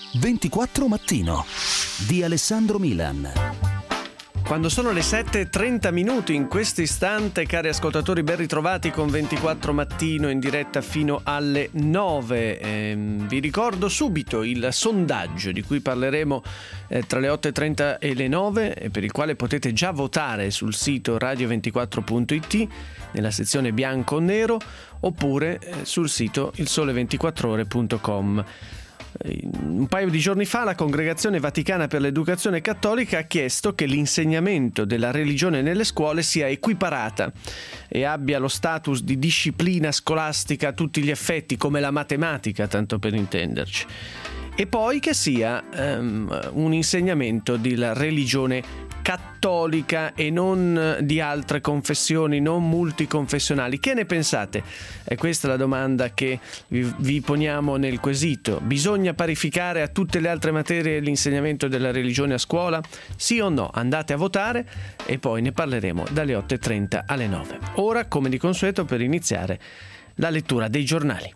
24 Mattino di Alessandro Milan. Quando sono le 7:30 in questo istante, cari ascoltatori, ben ritrovati con 24 Mattino in diretta fino alle 9. Vi ricordo subito il sondaggio di cui parleremo tra le 8:30 e le 9, per il quale potete già votare sul sito radio24.it nella sezione bianco o nero, oppure sul sito ilsole24ore.com. Un paio di giorni fa la Congregazione Vaticana per l'Educazione Cattolica ha chiesto che l'insegnamento della religione nelle scuole sia equiparata e abbia lo status di disciplina scolastica a tutti gli effetti, come la matematica, tanto per intenderci, e poi che sia un insegnamento della religione cattolica e non di altre confessioni, non multiconfessionali. Che ne pensate? È questa la domanda che vi poniamo nel quesito. Bisogna parificare a tutte le altre materie l'insegnamento della religione a scuola? Sì o no? Andate a votare e poi ne parleremo dalle 8:30 alle 9. Ora, come di consueto, per iniziare la lettura dei giornali.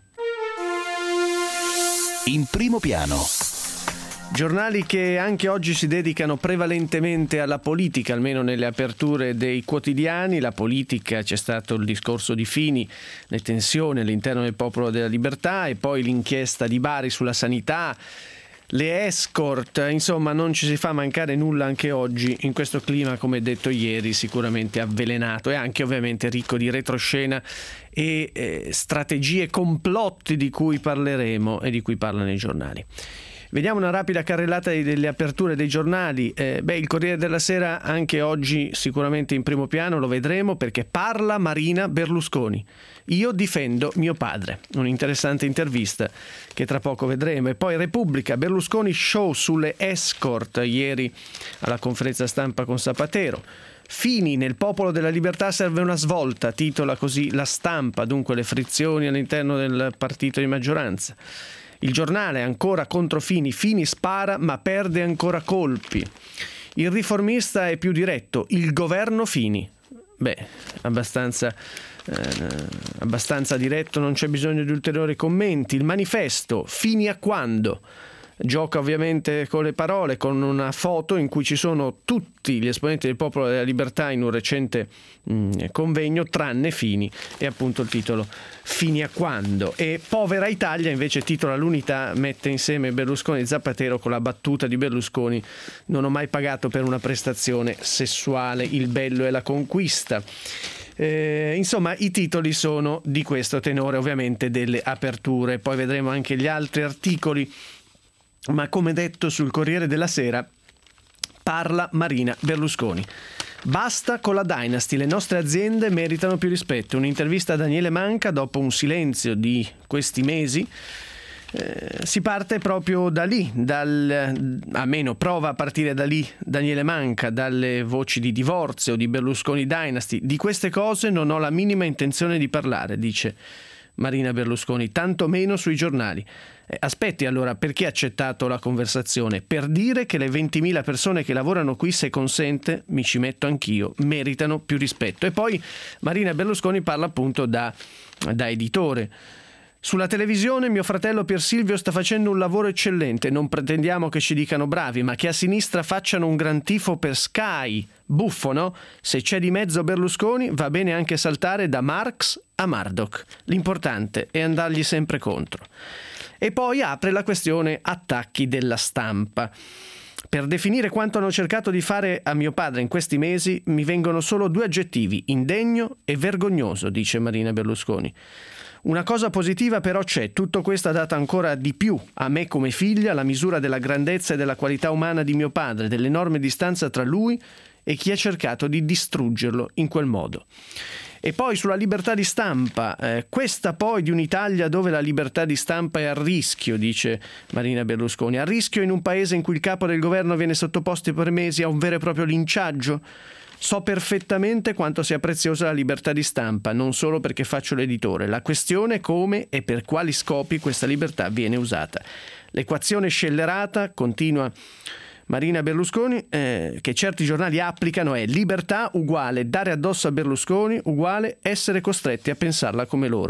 In primo piano. Giornali che anche oggi si dedicano prevalentemente alla politica, almeno nelle aperture dei quotidiani. La politica, c'è stato il discorso di Fini, le tensioni all'interno del Popolo della Libertà e poi l'inchiesta di Bari sulla sanità, le escort, insomma non ci si fa mancare nulla anche oggi in questo clima, come detto ieri, sicuramente avvelenato e anche ovviamente ricco di retroscena e strategie, complotti di cui parleremo e di cui parlano i giornali. Vediamo una rapida carrellata delle aperture dei giornali. Il Corriere della Sera anche oggi sicuramente in primo piano, lo vedremo, perché parla Marina Berlusconi. Io difendo mio padre. Un'interessante intervista che tra poco vedremo. E poi Repubblica, Berlusconi show sulle escort ieri alla conferenza stampa con Zapatero. Fini, nel Popolo della Libertà serve una svolta, titola così La Stampa, dunque le frizioni all'interno del partito di maggioranza. Il Giornale ancora contro Fini, Fini spara ma perde ancora colpi. Il Riformista è più diretto, il governo Fini. Abbastanza diretto, non c'è bisogno di ulteriori commenti. Il Manifesto, Fini a quando? Gioca ovviamente con le parole, con una foto in cui ci sono tutti gli esponenti del Popolo della Libertà in un recente convegno, tranne Fini, e appunto il titolo Fini a quando. E Povera Italia invece titola l'Unità, mette insieme Berlusconi e Zapatero con la battuta di Berlusconi: non ho mai pagato per una prestazione sessuale, il bello è la conquista. Insomma, i titoli sono di questo tenore, ovviamente delle aperture. Poi vedremo anche gli altri articoli. Ma come detto, sul Corriere della Sera parla Marina Berlusconi. Basta con la Dynasty, le nostre aziende meritano più rispetto. Un'intervista a Daniele Manca dopo un silenzio di questi mesi. Si parte proprio da lì, almeno prova a partire da lì Daniele Manca, dalle voci di divorzio, di Berlusconi Dynasty. Di queste cose non ho la minima intenzione di parlare, dice Marina Berlusconi, tanto meno sui giornali. Aspetti allora, perché ha accettato la conversazione? Per dire che le 20.000 persone che lavorano qui, se consente, mi ci metto anch'io, meritano più rispetto. E poi Marina Berlusconi parla appunto da editore. Sulla televisione mio fratello Pier Silvio sta facendo un lavoro eccellente, non pretendiamo che ci dicano bravi, ma che a sinistra facciano un gran tifo per Sky. Buffo, no? Se c'è di mezzo Berlusconi va bene anche saltare da Marx a Murdoch. L'importante è andargli sempre contro. E poi apre la questione attacchi della stampa. Per definire quanto hanno cercato di fare a mio padre in questi mesi mi vengono solo 2 aggettivi: indegno e vergognoso, dice Marina Berlusconi. Una cosa positiva però c'è, tutto questo ha dato ancora di più a me come figlia la misura della grandezza e della qualità umana di mio padre, dell'enorme distanza tra lui e chi ha cercato di distruggerlo in quel modo. E poi sulla libertà di stampa, questa poi di un'Italia dove la libertà di stampa è a rischio, dice Marina Berlusconi, a rischio in un paese in cui il capo del governo viene sottoposto per mesi a un vero e proprio linciaggio. So perfettamente quanto sia preziosa la libertà di stampa, non solo perché faccio l'editore. La questione è come e per quali scopi questa libertà viene usata. L'equazione scellerata, continua Marina Berlusconi, che certi giornali applicano, è libertà uguale dare addosso a Berlusconi uguale essere costretti a pensarla come loro.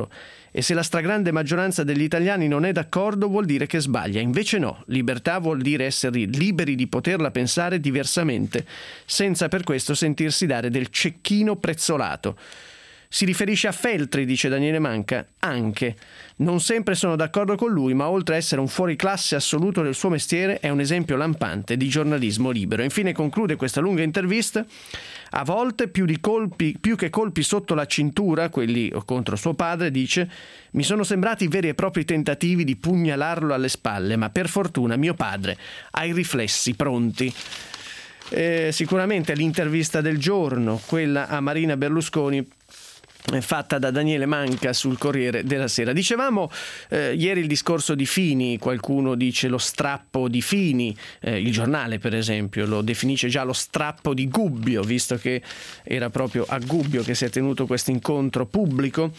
e se la stragrande maggioranza degli italiani non è d'accordo vuol dire che sbaglia. Invece no, libertà vuol dire essere liberi di poterla pensare diversamente, senza per questo sentirsi dare del cecchino prezzolato. Si riferisce a Feltri, dice Daniele Manca, anche. Non sempre sono d'accordo con lui, ma oltre a essere un fuoriclasse assoluto del suo mestiere, è un esempio lampante di giornalismo libero. Infine conclude questa lunga intervista: a volte più che colpi sotto la cintura, quelli contro suo padre, dice, mi sono sembrati veri e propri tentativi di pugnalarlo alle spalle, ma per fortuna mio padre ha i riflessi pronti. Sicuramente l'intervista del giorno, quella a Marina Berlusconi, fatta da Daniele Manca sul Corriere della Sera. Dicevamo ieri il discorso di Fini, qualcuno dice lo strappo di Fini, il Giornale per esempio lo definisce già lo strappo di Gubbio, visto che era proprio a Gubbio che si è tenuto questo incontro pubblico.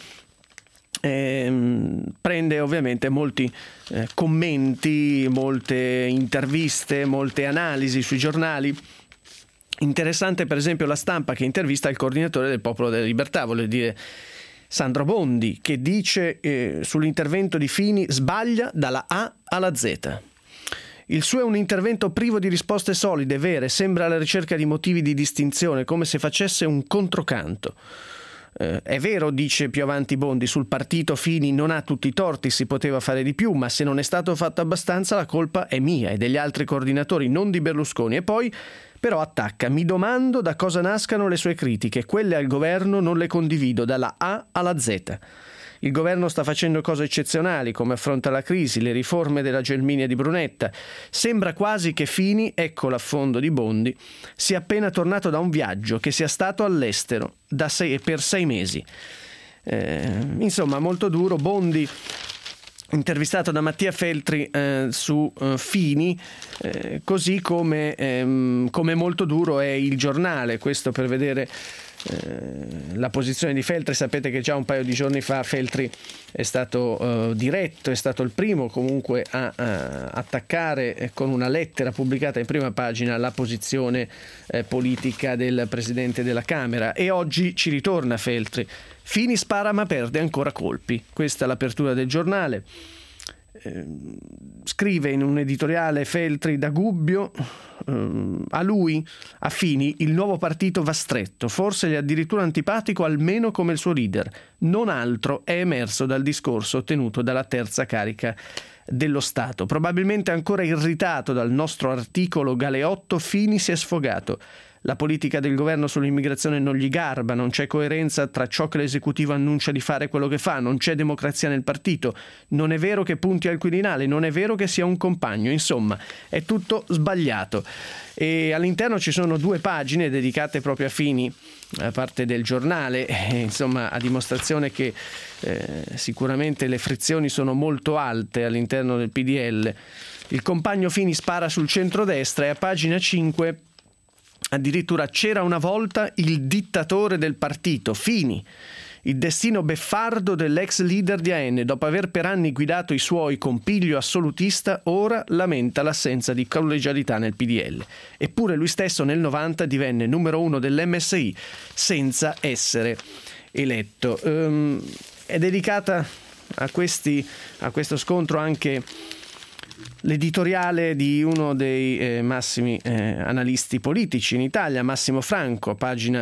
Prende ovviamente molti commenti, molte interviste, molte analisi sui giornali. Interessante per esempio La Stampa che intervista il coordinatore del Popolo della Libertà, vuol dire Sandro Bondi, che dice sull'intervento di Fini sbaglia dalla A alla Z. Il suo è un intervento privo di risposte solide, vere, sembra alla ricerca di motivi di distinzione, come se facesse un controcanto. È vero, dice più avanti Bondi, sul partito Fini non ha tutti i torti, si poteva fare di più, ma se non è stato fatto abbastanza la colpa è mia e degli altri coordinatori, non di Berlusconi. E poi però attacca, mi domando da cosa nascano le sue critiche, quelle al governo non le condivido dalla A alla Z. Il governo sta facendo cose eccezionali, come affronta la crisi, le riforme della Gelmini e di Brunetta. Sembra quasi che Fini, ecco l'affondo di Bondi, sia appena tornato da un viaggio, che sia stato all'estero per 6 mesi. Insomma, molto duro. Bondi, intervistato da Mattia Feltri su Fini, così come molto duro è il Giornale, questo per vedere la posizione di Feltri. Sapete che già un paio di giorni fa Feltri è stato diretto, è stato il primo comunque a attaccare con una lettera pubblicata in prima pagina la posizione politica del Presidente della Camera, e oggi ci ritorna Feltri. Fini spara ma perde ancora colpi, questa è l'apertura del Giornale. Scrive in un editoriale Feltri da Gubbio, a lui, a Fini, il nuovo partito va stretto, forse gli è addirittura antipatico almeno come il suo leader. Non altro è emerso dal discorso tenuto dalla terza carica dello Stato. Probabilmente ancora irritato dal nostro articolo Galeotto, Fini si è sfogato. La politica del governo sull'immigrazione non gli garba, non c'è coerenza tra ciò che l'esecutivo annuncia di fare e quello che fa, non c'è democrazia nel partito, non è vero che punti al Quirinale, non è vero che sia un compagno, insomma, è tutto sbagliato. E all'interno ci sono 2 pagine dedicate proprio a Fini, a parte del Giornale, insomma, a dimostrazione che sicuramente le frizioni sono molto alte all'interno del PDL. Il compagno Fini spara sul centrodestra, e a pagina 5 addirittura c'era una volta il dittatore del partito, Fini, il destino beffardo dell'ex leader di AN, dopo aver per anni guidato i suoi con piglio assolutista, ora lamenta l'assenza di collegialità nel PDL. Eppure lui stesso nel 90 divenne numero 1 dell'MSI senza essere eletto. È dedicata a questo scontro anche l'editoriale di uno dei massimi analisti politici in Italia, Massimo Franco,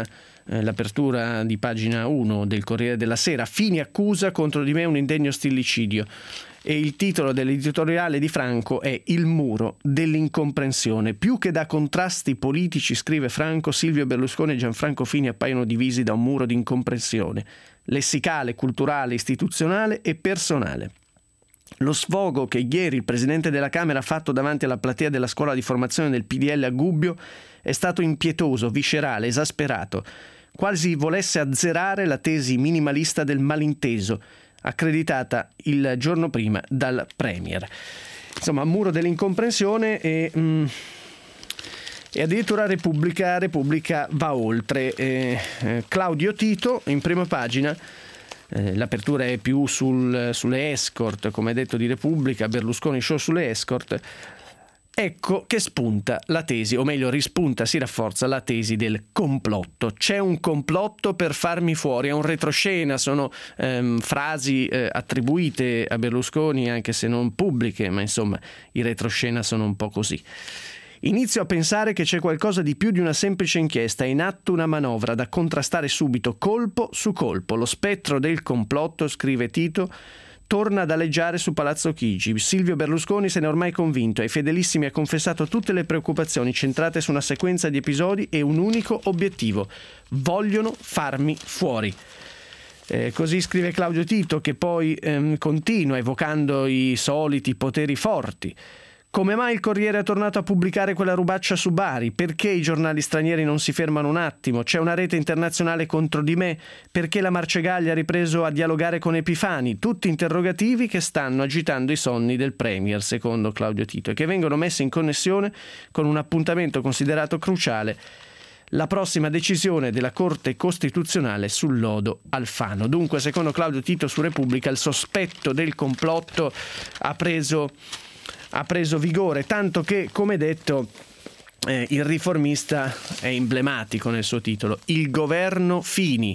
l'apertura di pagina 1 del Corriere della Sera. Fini accusa contro di me un indegno stillicidio, e il titolo dell'editoriale di Franco è Il muro dell'incomprensione. Più che da contrasti politici, scrive Franco, Silvio Berlusconi e Gianfranco Fini appaiono divisi da un muro di incomprensione lessicale, culturale, istituzionale e personale. Lo sfogo che ieri il Presidente della Camera ha fatto davanti alla platea della scuola di formazione del PDL a Gubbio è stato impietoso, viscerale, esasperato, quasi volesse azzerare la tesi minimalista del malinteso, accreditata il giorno prima dal Premier. Insomma, muro dell'incomprensione, e addirittura Repubblica va oltre. Claudio Tito, in prima pagina, l'apertura è più sulle escort, come detto di Repubblica, Berlusconi show sulle escort. Ecco che spunta la tesi, o meglio rispunta, si rafforza la tesi del complotto. C'è un complotto per farmi fuori, è un retroscena, sono frasi attribuite a Berlusconi, anche se non pubbliche, ma insomma i retroscena sono un po' così. Inizio a pensare che c'è qualcosa di più di una semplice inchiesta, è in atto una manovra da contrastare subito, colpo su colpo. Lo spettro del complotto, scrive Tito, torna ad aleggiare su Palazzo Chigi. Silvio Berlusconi se n'è ormai convinto, ai fedelissimi ha confessato tutte le preoccupazioni centrate su una sequenza di episodi e un unico obiettivo: vogliono farmi fuori. Così scrive Claudio Tito, che poi continua evocando i soliti poteri forti. Come mai il Corriere è tornato a pubblicare quella rubaccia su Bari? Perché i giornali stranieri non si fermano un attimo? C'è una rete internazionale contro di me? Perché la Marcegaglia ha ripreso a dialogare con Epifani? Tutti interrogativi che stanno agitando i sonni del Premier, secondo Claudio Tito, e che vengono messi in connessione con un appuntamento considerato cruciale: la prossima decisione della Corte Costituzionale sul lodo Alfano. Dunque, secondo Claudio Tito su Repubblica, il sospetto del complotto ha preso vigore, tanto che, come detto, il Riformista è emblematico nel suo titolo: il governo Fini.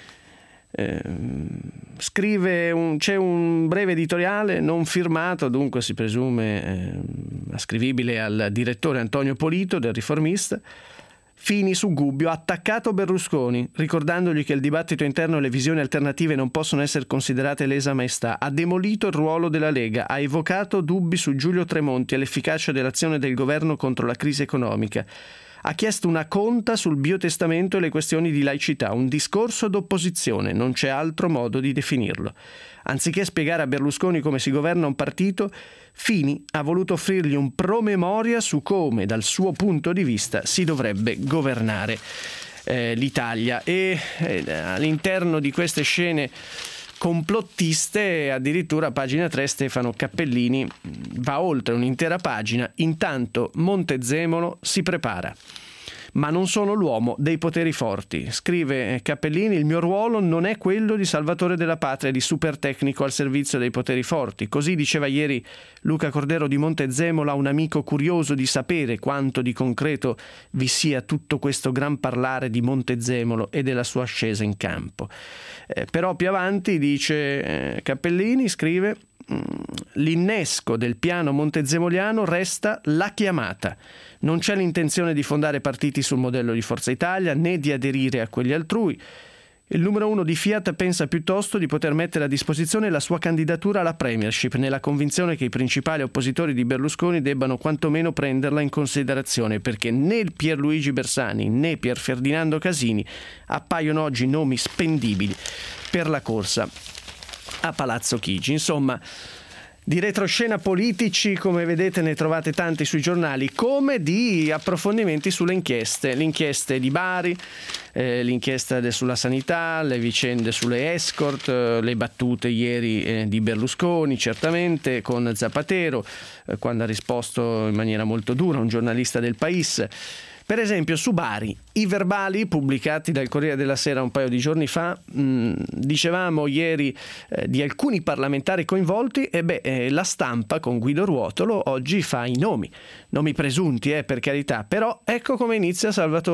C'è un breve editoriale non firmato, dunque si presume ascrivibile al direttore Antonio Polito del Riformista. Fini su Gubbio ha attaccato Berlusconi, ricordandogli che il dibattito interno e le visioni alternative non possono essere considerate lesa maestà. Ha demolito il ruolo della Lega, ha evocato dubbi su Giulio Tremonti e l'efficacia dell'azione del governo contro la crisi economica. Ha chiesto una conta sul biotestamento e le questioni di laicità, un discorso d'opposizione, non c'è altro modo di definirlo. Anziché spiegare a Berlusconi come si governa un partito, Fini ha voluto offrirgli un promemoria su come, dal suo punto di vista, si dovrebbe governare l'Italia. E all'interno di queste scene complottiste, addirittura a pagina 3 Stefano Cappellini va oltre un'intera pagina. Intanto Montezemolo si prepara. Ma non sono l'uomo dei poteri forti. Scrive Cappellini: il mio ruolo non è quello di salvatore della patria, di supertecnico al servizio dei poteri forti. Così diceva ieri Luca Cordero di Montezemolo a un amico curioso di sapere quanto di concreto vi sia tutto questo gran parlare di Montezemolo e della sua ascesa in campo. Però più avanti dice Cappellini, scrive: l'innesco del piano montezemoliano resta la chiamata. Non c'è l'intenzione di fondare partiti sul modello di Forza Italia né di aderire a quelli altrui. Il numero 1 di Fiat pensa piuttosto di poter mettere a disposizione la sua candidatura alla premiership, nella convinzione che i principali oppositori di Berlusconi debbano quantomeno prenderla in considerazione, perché né Pierluigi Bersani né Pier Ferdinando Casini appaiono oggi nomi spendibili per la corsa a Palazzo Chigi. Insomma, di retroscena politici, come vedete, ne trovate tanti sui giornali, come di approfondimenti sulle inchieste. Le inchieste di Bari, l'inchiesta sulla sanità, le vicende sulle escort, le battute ieri di Berlusconi, certamente, con Zapatero, quando ha risposto in maniera molto dura a un giornalista del País. Per esempio, su Bari, i verbali pubblicati dal Corriere della Sera un paio di giorni fa, dicevamo ieri di alcuni parlamentari coinvolti, la Stampa con Guido Ruotolo oggi fa i nomi presunti, per carità, però ecco come inizia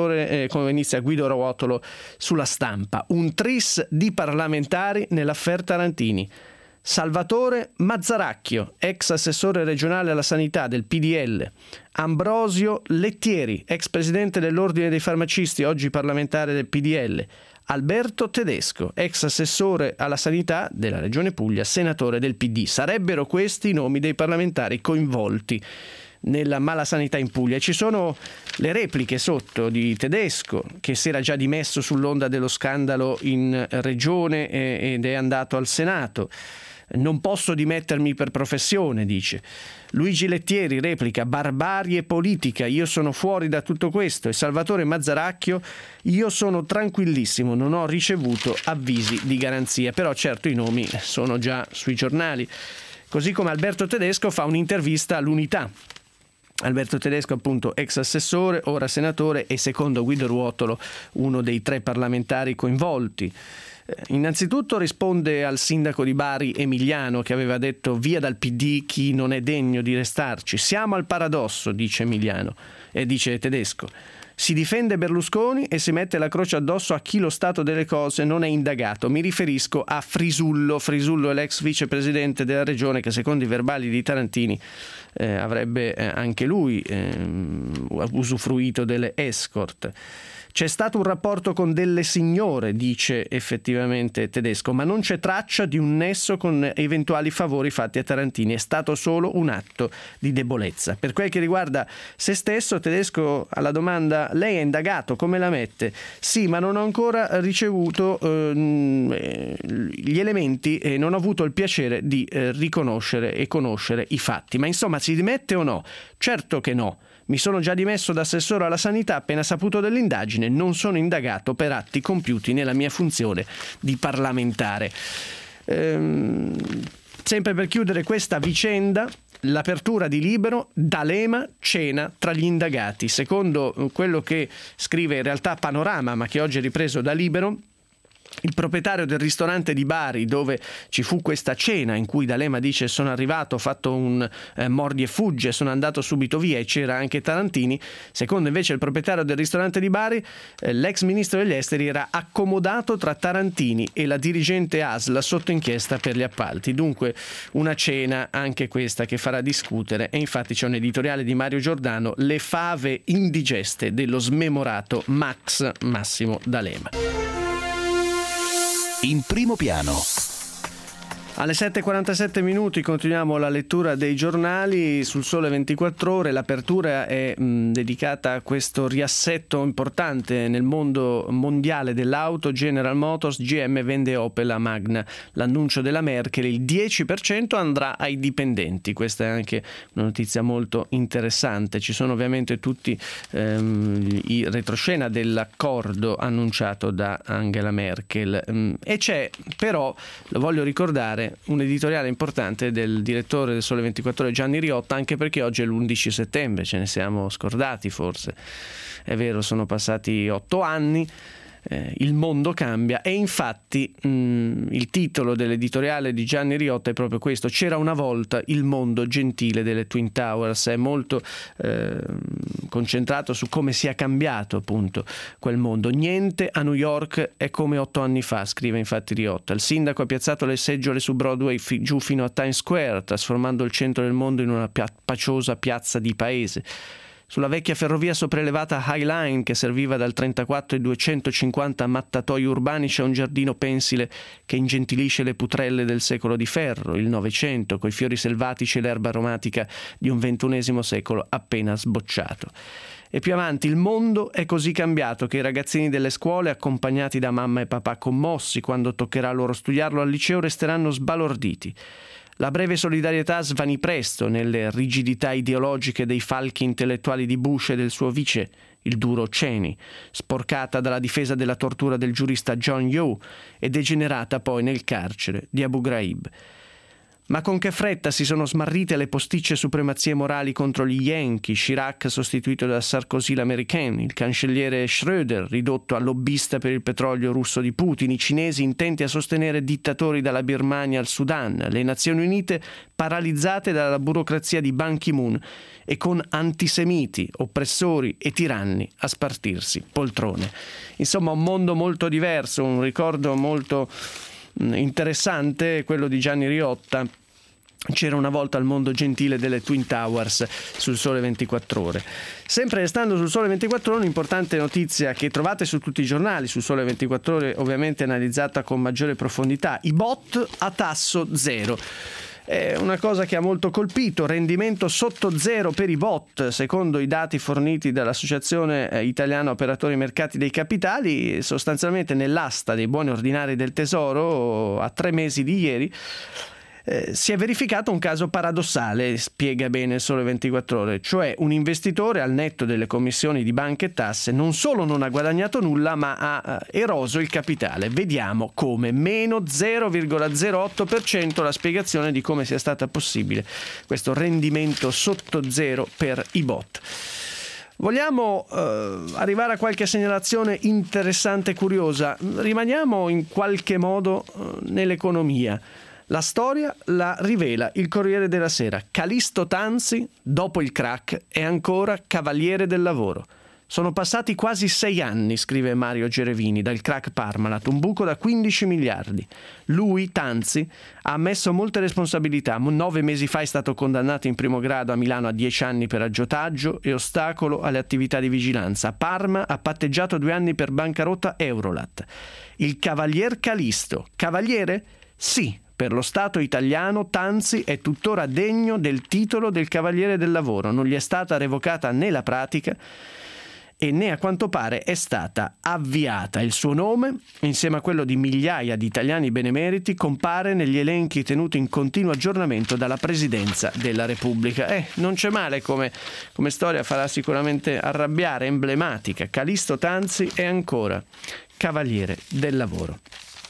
Guido Ruotolo sulla Stampa: un tris di parlamentari nell'affaire Tarantini. Salvatore Mazzaracchio, ex assessore regionale alla sanità del PDL, Ambrosio Lettieri, ex presidente dell'Ordine dei farmacisti, oggi parlamentare del PDL, Alberto Tedesco, ex assessore alla sanità della Regione Puglia, senatore del PD. Sarebbero questi i nomi dei parlamentari coinvolti nella mala sanità in Puglia. E ci sono le repliche sotto di Tedesco, che si era già dimesso sull'onda dello scandalo in Regione ed è andato al Senato. Non posso dimettermi per professione, dice. Luigi Lettieri replica: barbarie politica, io sono fuori da tutto questo. E Salvatore Mazzaracchio: io sono tranquillissimo, non ho ricevuto avvisi di garanzia. Però certo i nomi sono già sui giornali. Così come Alberto Tedesco fa un'intervista all'Unità. Alberto Tedesco, appunto, ex assessore, ora senatore, e secondo Guido Ruotolo uno dei 3 parlamentari coinvolti. Innanzitutto risponde al sindaco di Bari Emiliano, che aveva detto via dal PD chi non è degno di restarci. Siamo al paradosso, dice Emiliano, e dice Tedesco. Si difende Berlusconi e si mette la croce addosso a chi lo stato delle cose non è indagato. Mi riferisco a Frisullo. Frisullo è l'ex vicepresidente della regione che, secondo i verbali di Tarantini, avrebbe anche lui usufruito delle escort. C'è stato un rapporto con delle signore, dice effettivamente Tedesco, ma non c'è traccia di un nesso con eventuali favori fatti a Tarantini. È stato solo un atto di debolezza. Per quel che riguarda se stesso, Tedesco alla domanda lei è indagato, come la mette? Sì, ma non ho ancora ricevuto gli elementi e non ho avuto il piacere di riconoscere e conoscere i fatti. Ma insomma, si dimette o no? Certo che no. Mi sono già dimesso da assessore alla sanità appena saputo dell'indagine, non sono indagato per atti compiuti nella mia funzione di parlamentare. Sempre per chiudere questa vicenda, l'apertura di Libero, D'Alema cena tra gli indagati. Secondo quello che scrive in realtà Panorama, ma che oggi è ripreso da Libero, il proprietario del ristorante di Bari dove ci fu questa cena in cui D'Alema dice sono arrivato, ho fatto un mordi e fugge, sono andato subito via, e c'era anche Tarantini. Secondo invece il proprietario del ristorante di Bari, l'ex ministro degli esteri era accomodato tra Tarantini e la dirigente ASL sotto inchiesta per gli appalti. Dunque una cena anche questa che farà discutere, e infatti c'è un editoriale di Mario Giordano, le fave indigeste dello smemorato Max Massimo D'Alema. In primo piano. Alle 7:47 continuiamo la lettura dei giornali sul Sole 24 Ore. L'apertura è dedicata a questo riassetto importante nel mondo mondiale dell'auto. General Motors, GM vende Opel a Magna. L'annuncio della Merkel, il 10% andrà ai dipendenti. Questa è anche una notizia molto interessante. Ci sono ovviamente tutti i retroscena dell'accordo annunciato da Angela Merkel. E c'è però, lo voglio ricordare, un editoriale importante del direttore del Sole 24 Ore Gianni Riotta, anche perché oggi è l'11 settembre, ce ne siamo scordati forse. È vero, sono passati 8 anni, il mondo cambia, e infatti il titolo dell'editoriale di Gianni Riotta è proprio questo: c'era una volta il mondo gentile delle Twin Towers. È molto concentrato su come sia cambiato appunto quel mondo. Niente a New York è come 8 anni fa, scrive infatti Riotta. Il sindaco ha piazzato le seggiole su Broadway giù fino a Times Square, trasformando il centro del mondo in una paciosa piazza di paese. Sulla vecchia ferrovia sopraelevata High Line, che serviva dal 34 ai 250 mattatoi urbani, c'è un giardino pensile che ingentilisce le putrelle del secolo di ferro, il Novecento, coi fiori selvatici e l'erba aromatica di un XXI secolo appena sbocciato. E più avanti: il mondo è così cambiato che i ragazzini delle scuole, accompagnati da mamma e papà commossi quando toccherà loro studiarlo al liceo, resteranno sbalorditi. La breve solidarietà svanì presto nelle rigidità ideologiche dei falchi intellettuali di Bush e del suo vice, il duro Cheney, sporcata dalla difesa della tortura del giurista John Yoo e degenerata poi nel carcere di Abu Ghraib. Ma con che fretta si sono smarrite le posticce supremazie morali contro gli Yankee, Chirac sostituito da Sarkozy l'Americain, il cancelliere Schröder ridotto a lobbista per il petrolio russo di Putin, i cinesi intenti a sostenere dittatori dalla Birmania al Sudan, le Nazioni Unite paralizzate dalla burocrazia di Ban Ki-moon e con antisemiti, oppressori e tiranni a spartirsi poltrone. Insomma, un mondo molto diverso, un ricordo molto interessante, quello di Gianni Riotta. C'era una volta il mondo gentile delle Twin Towers sul Sole 24 Ore. Sempre restando sul Sole 24 Ore, un'importante notizia che trovate su tutti i giornali, sul Sole 24 Ore ovviamente analizzata con maggiore profondità: i bot a tasso zero. È una cosa che ha molto colpito, rendimento sotto zero per i bot, secondo i dati forniti dall'Associazione Italiana Operatori Mercati dei Capitali. Sostanzialmente nell'asta dei buoni ordinari del Tesoro a 3 mesi di ieri si è verificato un caso paradossale, spiega bene il Sole 24 Ore, cioè un investitore al netto delle commissioni di banche e tasse non solo non ha guadagnato nulla, ma ha eroso il capitale. Vediamo come: meno 0,08%, la spiegazione di come sia stata possibile questo rendimento sotto zero per i bot. Vogliamo arrivare a qualche segnalazione interessante e curiosa. Rimaniamo in qualche modo nell'economia. La storia la rivela il Corriere della Sera. Callisto Tanzi, dopo il crack, è ancora cavaliere del lavoro. Sono passati quasi 6 anni, scrive Mario Gerevini, dal crack Parmalat, un buco da 15 miliardi. Lui, Tanzi, ha ammesso molte responsabilità. 9 mesi fa è stato condannato in primo grado a Milano a 10 anni per aggiotaggio e ostacolo alle attività di vigilanza. A Parma ha patteggiato 2 anni per bancarotta Eurolat. Il cavalier Callisto. Cavaliere? Sì. Per lo Stato italiano Tanzi è tuttora degno del titolo del Cavaliere del Lavoro. Non gli è stata revocata né la pratica e né a quanto pare è stata avviata. Il suo nome, insieme a quello di migliaia di italiani benemeriti, compare negli elenchi tenuti in continuo aggiornamento dalla Presidenza della Repubblica. Non c'è male come storia, farà sicuramente arrabbiare, emblematica. Callisto Tanzi è ancora Cavaliere del Lavoro.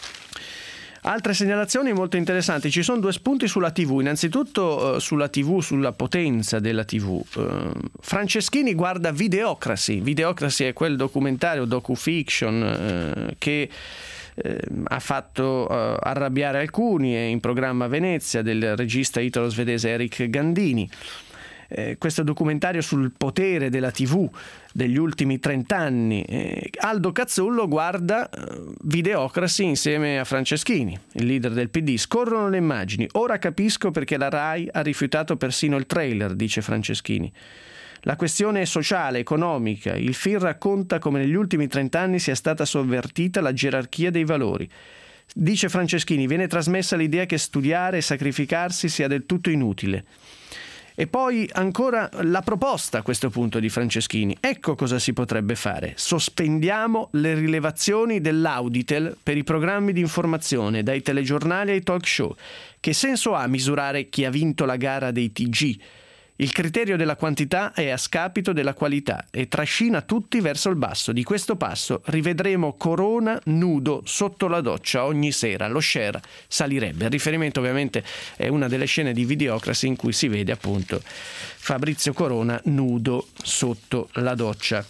Altre segnalazioni molto interessanti. Ci sono 2 spunti sulla TV. Innanzitutto sulla TV, sulla potenza della TV. Franceschini guarda Videocracy. Videocracy è quel documentario, docu-fiction che ha fatto arrabbiare alcuni. È in programma a Venezia, del regista italo-svedese Eric Gandini. Questo documentario sul potere della TV degli ultimi 30 anni. Aldo Cazzullo guarda Videocracy insieme a Franceschini, il leader del PD. Scorrono le immagini. Ora capisco perché la Rai ha rifiutato persino il trailer, dice Franceschini. La questione è sociale, economica. Il film racconta come negli ultimi 30 anni sia stata sovvertita la gerarchia dei valori. Dice Franceschini, viene trasmessa l'idea che studiare e sacrificarsi sia del tutto inutile. E poi ancora la proposta a questo punto di Franceschini. Ecco cosa si potrebbe fare. Sospendiamo le rilevazioni dell'Auditel per i programmi di informazione, dai telegiornali ai talk show. Che senso ha misurare chi ha vinto la gara dei TG? Il criterio della quantità è a scapito della qualità e trascina tutti verso il basso. Di questo passo rivedremo Corona nudo sotto la doccia ogni sera. Lo share salirebbe. Il riferimento ovviamente è una delle scene di Videocracy in cui si vede appunto Fabrizio Corona nudo sotto la doccia.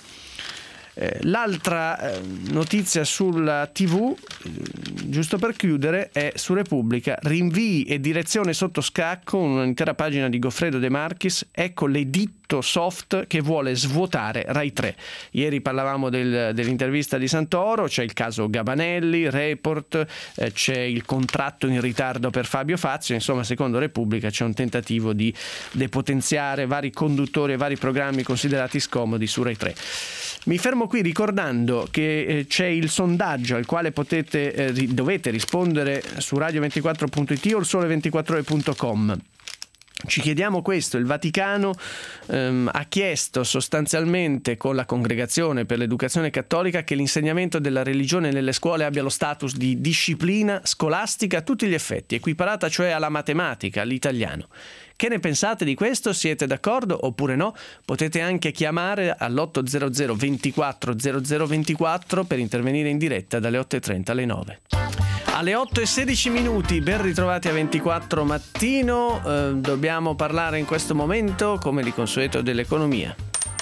L'altra notizia sulla TV, giusto per chiudere, è su Repubblica. Rinvii e direzione sotto scacco, un'intera pagina di Goffredo De Marchis. Ecco l'editto soft che vuole svuotare Rai 3. Ieri parlavamo dell'intervista di Santoro, c'è il caso Gabanelli, Report, c'è il contratto in ritardo per Fabio Fazio. Insomma, secondo Repubblica c'è un tentativo di depotenziare vari conduttori e vari programmi considerati scomodi su Rai 3. Mi fermo qui ricordando che c'è il sondaggio al quale dovete rispondere su radio24.it o il sole24ore.com. Ci chiediamo questo: il Vaticano ha chiesto sostanzialmente, con la Congregazione per l'Educazione Cattolica, che l'insegnamento della religione nelle scuole abbia lo status di disciplina scolastica a tutti gli effetti, equiparata cioè alla matematica, all'italiano. Che ne pensate di questo? Siete d'accordo oppure no? Potete anche chiamare all'800 24 0024 per intervenire in diretta dalle 8:30 alle 9. Alle 8:16, ben ritrovati a 24 mattino. Dobbiamo parlare in questo momento, come di consueto, dell'economia.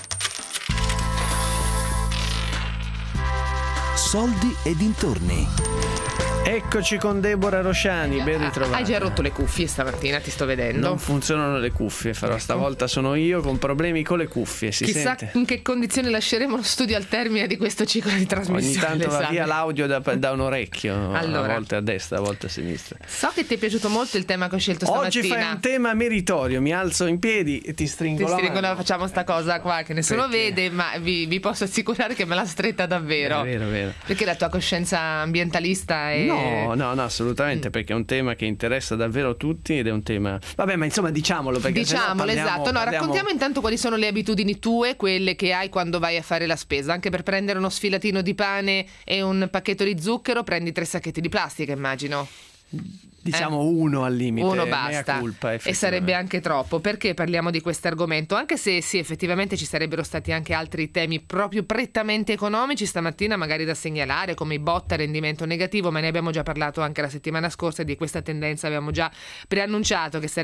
Soldi e dintorni. Eccoci con Deborah Rosciani, ben ritrovati. Hai già rotto le cuffie stamattina, ti sto vedendo. Non funzionano le cuffie, però stavolta sono io con problemi con le cuffie, si Chissà sente? in che condizioni lasceremo lo studio al termine di questo ciclo di trasmissione. Ogni tanto va sai? via l'audio da un orecchio, Allora, a volte a destra, a volte a sinistra. So che ti è piaciuto molto il tema che ho scelto stamattina. Oggi fai un tema meritorio, mi alzo in piedi e ti stringo la mano. Facciamo sta cosa qua che nessuno vede, ma vi posso assicurare che me la stretta davvero. È vero. Perché la tua coscienza ambientalista è... No, assolutamente, perché è un tema che interessa davvero tutti ed è un tema... Vabbè, ma insomma diciamolo, perché Diciamolo, esatto. No, raccontiamo intanto quali sono le abitudini tue, quelle che hai quando vai a fare la spesa. Anche per prendere uno sfilatino di pane e un pacchetto di zucchero prendi 3 sacchetti di plastica, immagino. Diciamo uno al limite, uno basta, culpa, e sarebbe anche troppo. Perché parliamo di questo argomento? Anche se sì, effettivamente ci sarebbero stati anche altri temi proprio prettamente economici stamattina magari da segnalare, come i bot a rendimento negativo, ma ne abbiamo già parlato anche la settimana scorsa e di questa tendenza abbiamo già preannunciato che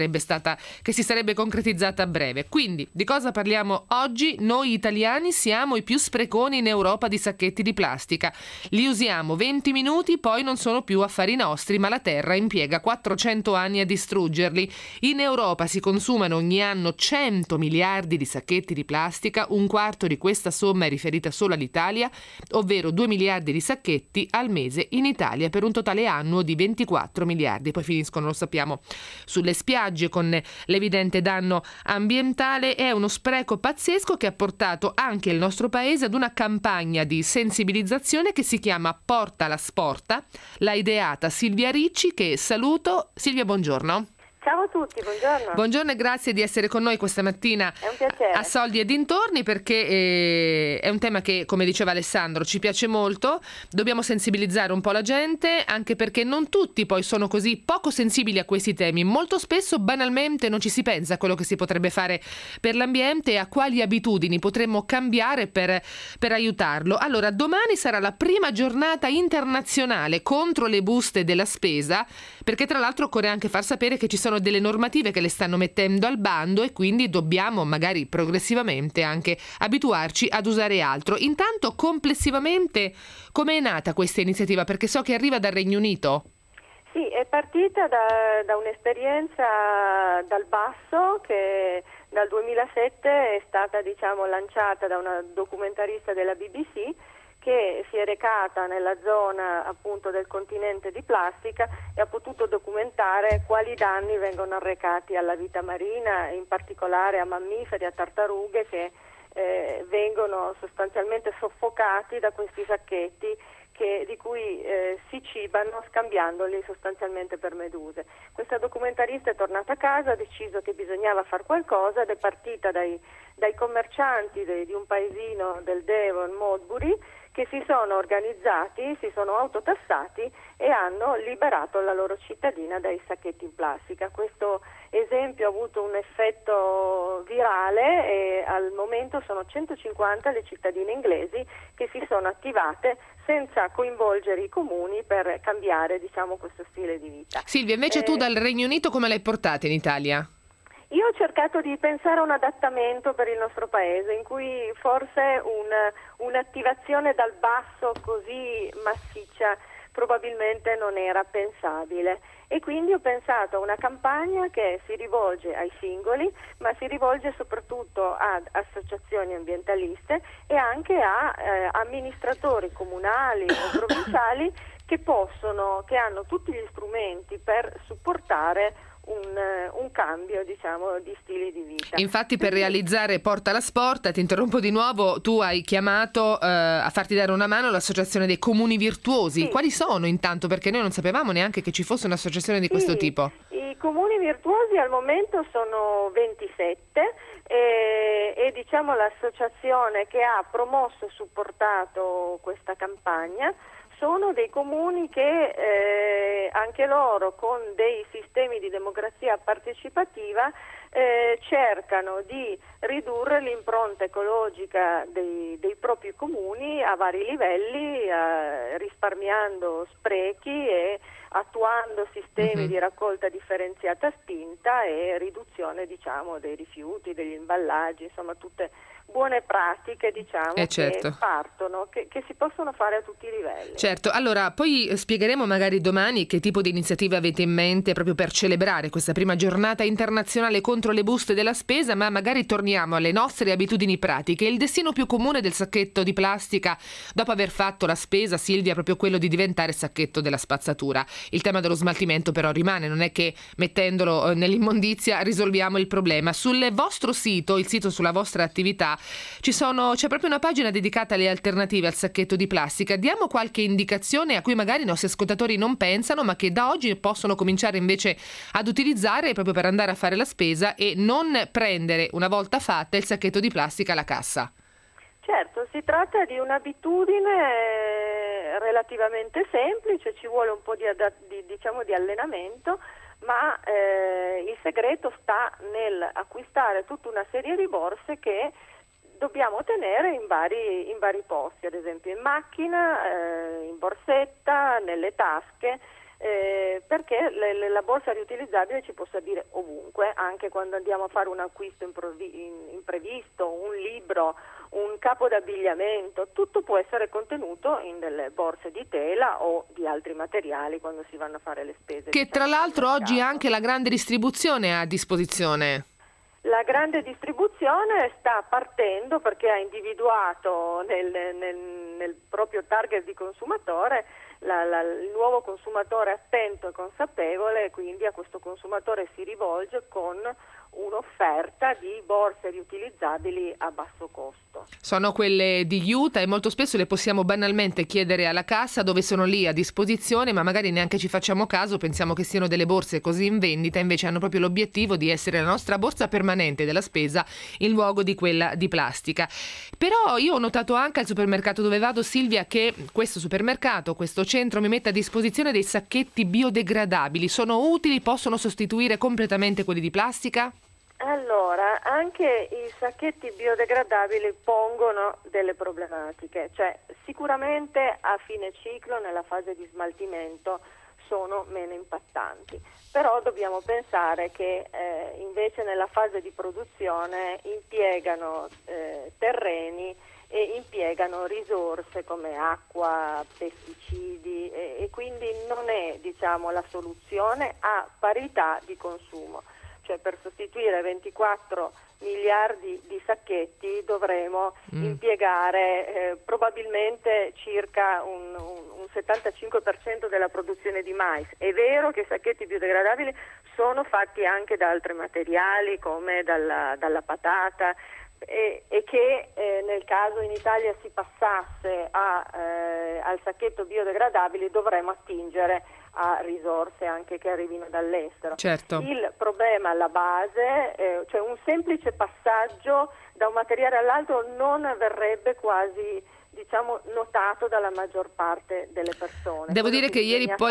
si sarebbe concretizzata a breve. Quindi di cosa parliamo oggi? Noi italiani siamo i più spreconi in Europa di sacchetti di plastica. Li usiamo 20 minuti, poi non sono più affari nostri, ma la terra impiega 400 anni a distruggerli. In Europa si consumano ogni anno 100 miliardi di sacchetti di plastica, un quarto di questa somma è riferita solo all'Italia, ovvero 2 miliardi di sacchetti al mese in Italia, per un totale annuo di 24 miliardi. Poi finiscono, lo sappiamo, sulle spiagge con l'evidente danno ambientale. È uno spreco pazzesco che ha portato anche il nostro paese ad una campagna di sensibilizzazione che si chiama Porta la Sporta. L'ha ideata Silvia Ricci, che saluto. Silvia, buongiorno. Ciao a tutti, buongiorno. Buongiorno e grazie di essere con noi questa mattina. È un piacere. A Soldi e dintorni, perché è un tema che, come diceva Alessandro, ci piace molto. Dobbiamo sensibilizzare un po' la gente, anche perché non tutti poi sono così poco sensibili a questi temi. Molto spesso banalmente non ci si pensa a quello che si potrebbe fare per l'ambiente e a quali abitudini potremmo cambiare per aiutarlo. Allora, domani sarà la prima giornata internazionale contro le buste della spesa, perché tra l'altro occorre anche far sapere che ci sono delle normative che le stanno mettendo al bando e quindi dobbiamo magari progressivamente anche abituarci ad usare altro. Intanto, complessivamente, come è nata questa iniziativa? Perché so che arriva dal Regno Unito. Sì, è partita da un'esperienza dal basso che dal 2007 è stata lanciata da una documentarista della BBC che si è recata nella zona appunto del continente di plastica e ha potuto documentare quali danni vengono arrecati alla vita marina, in particolare a mammiferi, a tartarughe che vengono sostanzialmente soffocati da questi sacchetti di cui si cibano scambiandoli sostanzialmente per meduse. Questa documentarista è tornata a casa, ha deciso che bisognava fare qualcosa ed è partita dai commercianti di un paesino del Devon, Modbury, che si sono organizzati, si sono autotassati e hanno liberato la loro cittadina dai sacchetti in plastica. Questo esempio ha avuto un effetto virale e al momento sono 150 le cittadine inglesi che si sono attivate senza coinvolgere i comuni per cambiare, questo stile di vita. Silvia, invece tu dal Regno Unito come l'hai portata in Italia? Io ho cercato di pensare a un adattamento per il nostro paese in cui forse un'attivazione dal basso così massiccia probabilmente non era pensabile e quindi ho pensato a una campagna che si rivolge ai singoli ma si rivolge soprattutto ad associazioni ambientaliste e anche a amministratori comunali o provinciali che hanno tutti gli strumenti per supportare un cambio di stili di vita. Infatti per realizzare Porta la Sporta, ti interrompo di nuovo, tu hai chiamato a farti dare una mano l'associazione dei comuni virtuosi. Sì. Quali sono intanto? Perché noi non sapevamo neanche che ci fosse un'associazione di questo tipo. I comuni virtuosi al momento sono 27 e l'associazione che ha promosso e supportato questa campagna sono dei comuni che anche loro con dei sistemi di democrazia partecipativa cercano di ridurre l'impronta ecologica dei propri comuni a vari livelli, risparmiando sprechi e attuando sistemi di raccolta differenziata spinta e riduzione dei rifiuti, degli imballaggi, insomma tutte buone pratiche certo. Che partono, che si possono fare a tutti i livelli. Certo, allora poi spiegheremo magari domani che tipo di iniziative avete in mente proprio per celebrare questa prima giornata internazionale contro le buste della spesa, ma magari torniamo alle nostre abitudini pratiche. Il destino più comune del sacchetto di plastica dopo aver fatto la spesa, Silvia, è proprio quello di diventare sacchetto della spazzatura. Il tema dello smaltimento però rimane, non è che mettendolo nell'immondizia risolviamo il problema. Sul vostro sito, il sito sulla vostra attività, c'è proprio una pagina dedicata alle alternative al sacchetto di plastica. Diamo qualche indicazione a cui magari i nostri ascoltatori non pensano, ma che da oggi possono cominciare invece ad utilizzare proprio per andare a fare la spesa e non prendere una volta fatta il sacchetto di plastica alla cassa. Certo, si tratta di un'abitudine relativamente semplice, ci vuole un po' di allenamento, ma il segreto sta nel acquistare tutta una serie di borse che dobbiamo tenere in vari posti, ad esempio in macchina, in borsetta, nelle tasche, perché la borsa riutilizzabile ci può servire ovunque, anche quando andiamo a fare un acquisto imprevisto, un libro, un capo d'abbigliamento, tutto può essere contenuto in delle borse di tela o di altri materiali quando si vanno a fare le spese. Che tra l'altro oggi anche la grande distribuzione è a disposizione. La grande distribuzione sta partendo perché ha individuato nel proprio target di consumatore il nuovo consumatore attento e consapevole, quindi a questo consumatore si rivolge con un'offerta di borse riutilizzabili a basso costo. Sono quelle di Utah e molto spesso le possiamo banalmente chiedere alla cassa, dove sono lì a disposizione, ma magari neanche ci facciamo caso, pensiamo che siano delle borse così in vendita, invece hanno proprio l'obiettivo di essere la nostra borsa permanente della spesa in luogo di quella di plastica. Però io ho notato anche al supermercato dove vado, Silvia, che questo supermercato, questo centro mi mette a disposizione dei sacchetti biodegradabili. Sono utili? Possono sostituire completamente quelli di plastica? Allora, anche i sacchetti biodegradabili pongono delle problematiche, cioè sicuramente a fine ciclo, nella fase di smaltimento, sono meno impattanti, però dobbiamo pensare che invece nella fase di produzione impiegano terreni e impiegano risorse come acqua, pesticidi e quindi non è, la soluzione a parità di consumo. Cioè per sostituire 24 miliardi di sacchetti dovremo impiegare probabilmente circa un 75% della produzione di mais. È vero che i sacchetti biodegradabili sono fatti anche da altri materiali come dalla patata e che nel caso in Italia si passasse al sacchetto biodegradabile dovremo attingere a risorse anche che arrivino dall'estero. Certo. Il problema alla base, cioè un semplice passaggio da un materiale all'altro non verrebbe quasi notato dalla maggior parte delle persone. Devo dire che ieri poi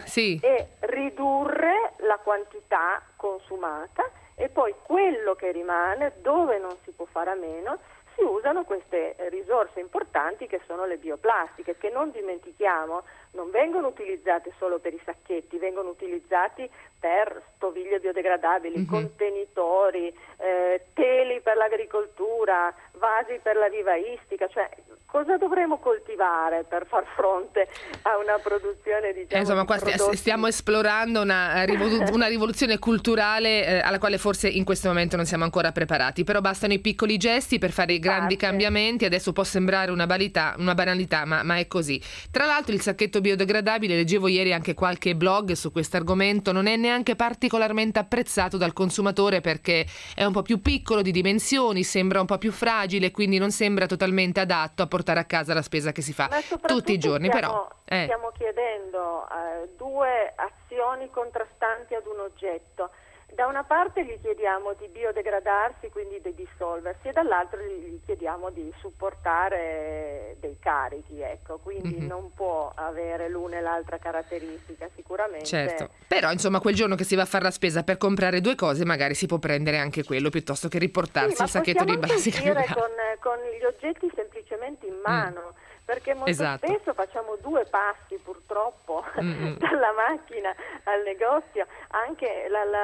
e ridurre la quantità consumata e poi quello che rimane, dove non si può fare a meno, si usano queste risorse importanti che sono le bioplastiche, che non dimentichiamo non vengono utilizzate solo per i sacchetti, vengono utilizzati per stoviglie biodegradabili, contenitori, teli per l'agricoltura, vasi per la vivaistica, cioè cosa dovremo coltivare per far fronte a una produzione insomma, qua prodotti? Stiamo esplorando una rivoluzione culturale alla quale forse in questo momento non siamo ancora preparati, però bastano i piccoli gesti per fare i grandi cambiamenti. Adesso può sembrare una banalità, ma è così. Tra l'altro il sacchetto biodegradabile, leggevo ieri anche qualche blog su questo argomento, non è neanche particolarmente apprezzato dal consumatore perché è un po' più piccolo di dimensioni, sembra un po' più fragile, quindi non sembra totalmente adatto a portare a casa la spesa che si fa tutti i giorni. Stiamo chiedendo due azioni contrastanti ad un oggetto. Da una parte gli chiediamo di biodegradarsi, quindi di dissolversi, e dall'altro gli chiediamo di supportare dei carichi, quindi non può avere l'una e l'altra caratteristica sicuramente. Certo, però insomma quel giorno che si va a fare la spesa per comprare due cose magari si può prendere anche quello piuttosto che riportarsi il sacchetto di plastica. Con gli oggetti semplicemente in mano. Perché molto spesso facciamo due passi purtroppo dalla macchina al negozio, anche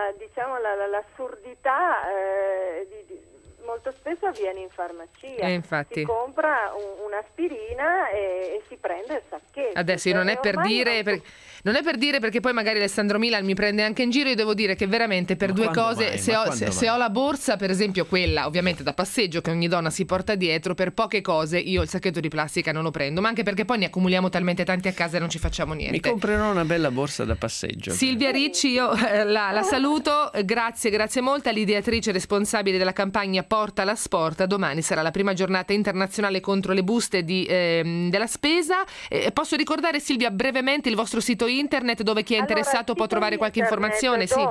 l'assurdità molto spesso avviene in farmacia, si compra un'aspirina e si prende il sacchetto. Adesso non è per dire perché poi magari Alessandro Milan mi prende anche in giro. Io devo dire che veramente per due cose, se ho la borsa, per esempio quella ovviamente da passeggio che ogni donna si porta dietro, per poche cose io il sacchetto di plastica non lo prendo, ma anche perché poi ne accumuliamo talmente tanti a casa e non ci facciamo niente. Mi comprerò una bella borsa da passeggio. Silvia Ricci, io la saluto, grazie molto, l'ideatrice responsabile della campagna Porta la Sport. Domani sarà la prima giornata internazionale contro le buste della spesa. Posso ricordare, Silvia, brevemente il vostro sito internet dove chi è interessato può trovare qualche informazione?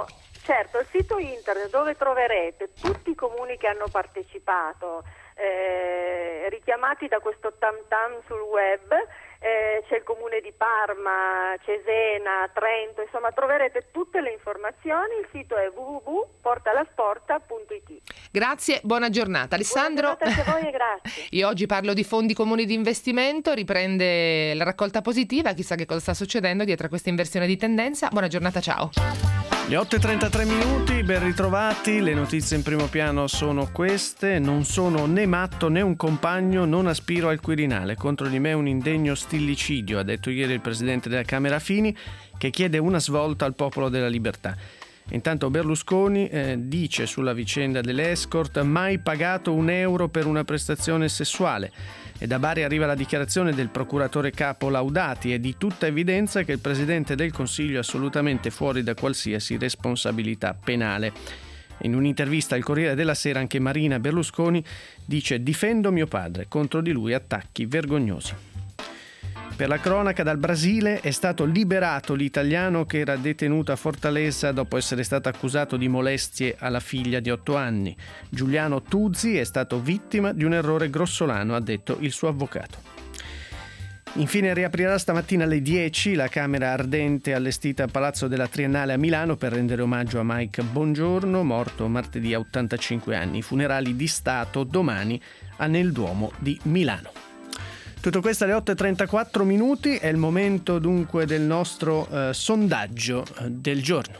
Certo, il sito internet dove troverete tutti i comuni che hanno partecipato, richiamati da questo tam tam sul web, c'è il comune di Parma, Cesena, Trento, insomma troverete tutte le informazioni. Il sito è www.portalasporta.it. Grazie, buona giornata Alessandro. Buona giornata anche a voi e grazie. Io oggi parlo di fondi comuni di investimento, riprende la raccolta positiva, chissà che cosa sta succedendo dietro a questa inversione di tendenza. Buona giornata, ciao. Le 8:33 minuti, ben ritrovati. Le notizie in primo piano sono queste: non sono né matto né un compagno, non aspiro al Quirinale, contro di me un indegno stillicidio, ha detto ieri il presidente della Camera Fini, che chiede una svolta al Popolo della Libertà. Intanto Berlusconi dice sulla vicenda delle escort: mai pagato €1 per una prestazione sessuale. E da Bari arriva la dichiarazione del procuratore capo Laudati: è di tutta evidenza che il Presidente del Consiglio è assolutamente fuori da qualsiasi responsabilità penale. In un'intervista al Corriere della Sera anche Marina Berlusconi dice: difendo mio padre, contro di lui attacchi vergognosi. Per la cronaca, dal Brasile è stato liberato l'italiano che era detenuto a Fortaleza dopo essere stato accusato di molestie alla figlia di 8 anni. Giuliano Tuzzi è stato vittima di un errore grossolano, ha detto il suo avvocato. Infine riaprirà stamattina alle 10 la camera ardente allestita a Palazzo della Triennale a Milano per rendere omaggio a Mike Bongiorno, morto martedì a 85 anni. Funerali di Stato domani nel Duomo di Milano. Tutto questo alle 8:34 minuti, è il momento dunque del nostro sondaggio del giorno.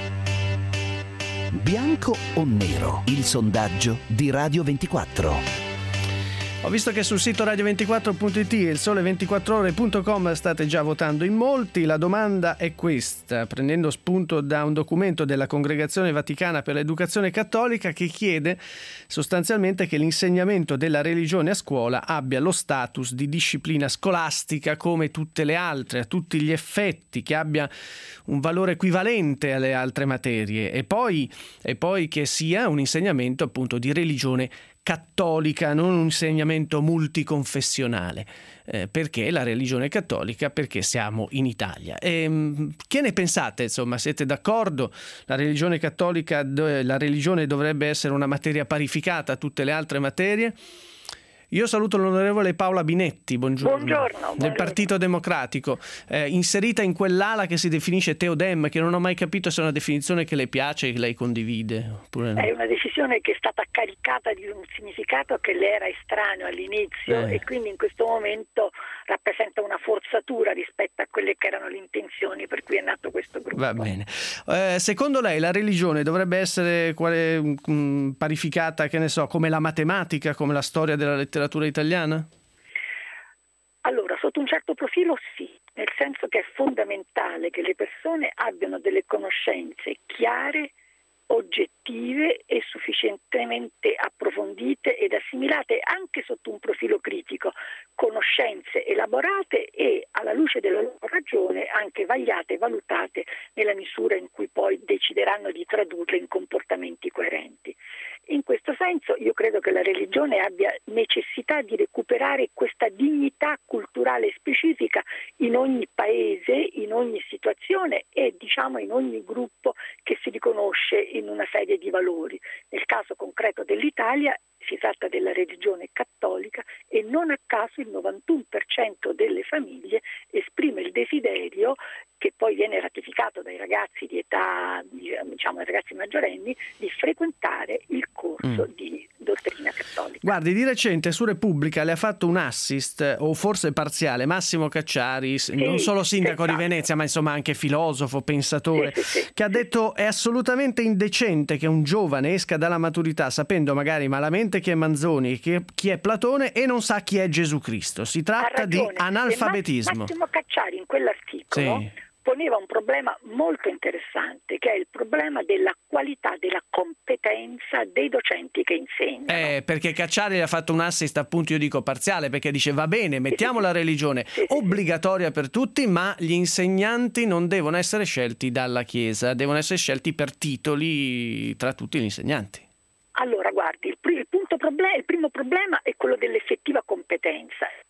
Bianco o nero? Il sondaggio di Radio 24. Ho visto che sul sito radio24.it e il sole24ore.com state già votando in molti. La domanda è questa, prendendo spunto da un documento della Congregazione Vaticana per l'Educazione Cattolica, che chiede sostanzialmente che l'insegnamento della religione a scuola abbia lo status di disciplina scolastica come tutte le altre, a tutti gli effetti, che abbia un valore equivalente alle altre materie e poi che sia un insegnamento appunto di religione cattolica, non un insegnamento multiconfessionale. Perché la religione cattolica? Perché siamo in Italia. Che ne pensate? Insomma, siete d'accordo? La religione cattolica, la religione dovrebbe essere una materia parificata a tutte le altre materie? Io saluto l'onorevole Paola Binetti, buongiorno. Del Partito Democratico, inserita in quell'ala che si definisce Teodem, che non ho mai capito se è una definizione che le piace e che lei condivide. Oppure no. È una decisione che è stata caricata di un significato che le era estraneo all'inizio e quindi in questo momento rappresenta una forzatura rispetto a quelle che erano le intenzioni per cui è nato questo gruppo. Va bene. Secondo lei la religione dovrebbe essere parificata, che ne so, come la matematica, come la storia della letteratura italiana? Allora, sotto un certo profilo sì, nel senso che è fondamentale che le persone abbiano delle conoscenze chiare, oggettive e sufficientemente approfondite ed assimilate anche sotto un profilo critico, conoscenze elaborate e alla luce della loro ragione anche vagliate e valutate nella misura in cui poi decideranno di tradurle in comportamenti coerenti. In questo senso io credo che la religione abbia necessità di recuperare questa dignità culturale specifica in ogni paese, in ogni situazione e in ogni gruppo che si riconosce in una serie di valori. Nel caso concreto dell'Italia si tratta della religione cattolica e non a caso il 91% delle famiglie esprime il desiderio, che poi viene ratificato dai ragazzi di età, dai ragazzi maggiorenni, di frequentare il corso di dottrina cattolica. Guardi, di recente su Repubblica le ha fatto un assist, o forse parziale, Massimo Cacciari, non solo sindaco di Venezia, ma insomma anche filosofo, pensatore, che ha detto: è assolutamente indecente che un giovane esca dalla maturità sapendo magari malamente chi è Manzoni, chi è Platone e non sa chi è Gesù Cristo. Si tratta di analfabetismo. Massimo Cacciari in quell'articolo poneva un problema molto interessante, che è il problema della qualità, della competenza dei docenti che insegnano. Perché Cacciari ha fatto un assist, appunto, io dico parziale, perché dice: va bene, mettiamo la religione obbligatoria per tutti, ma gli insegnanti non devono essere scelti dalla Chiesa, devono essere scelti per titoli tra tutti gli insegnanti. Allora, guardi, il primo problema è quello dell'effettiva competenza. Questo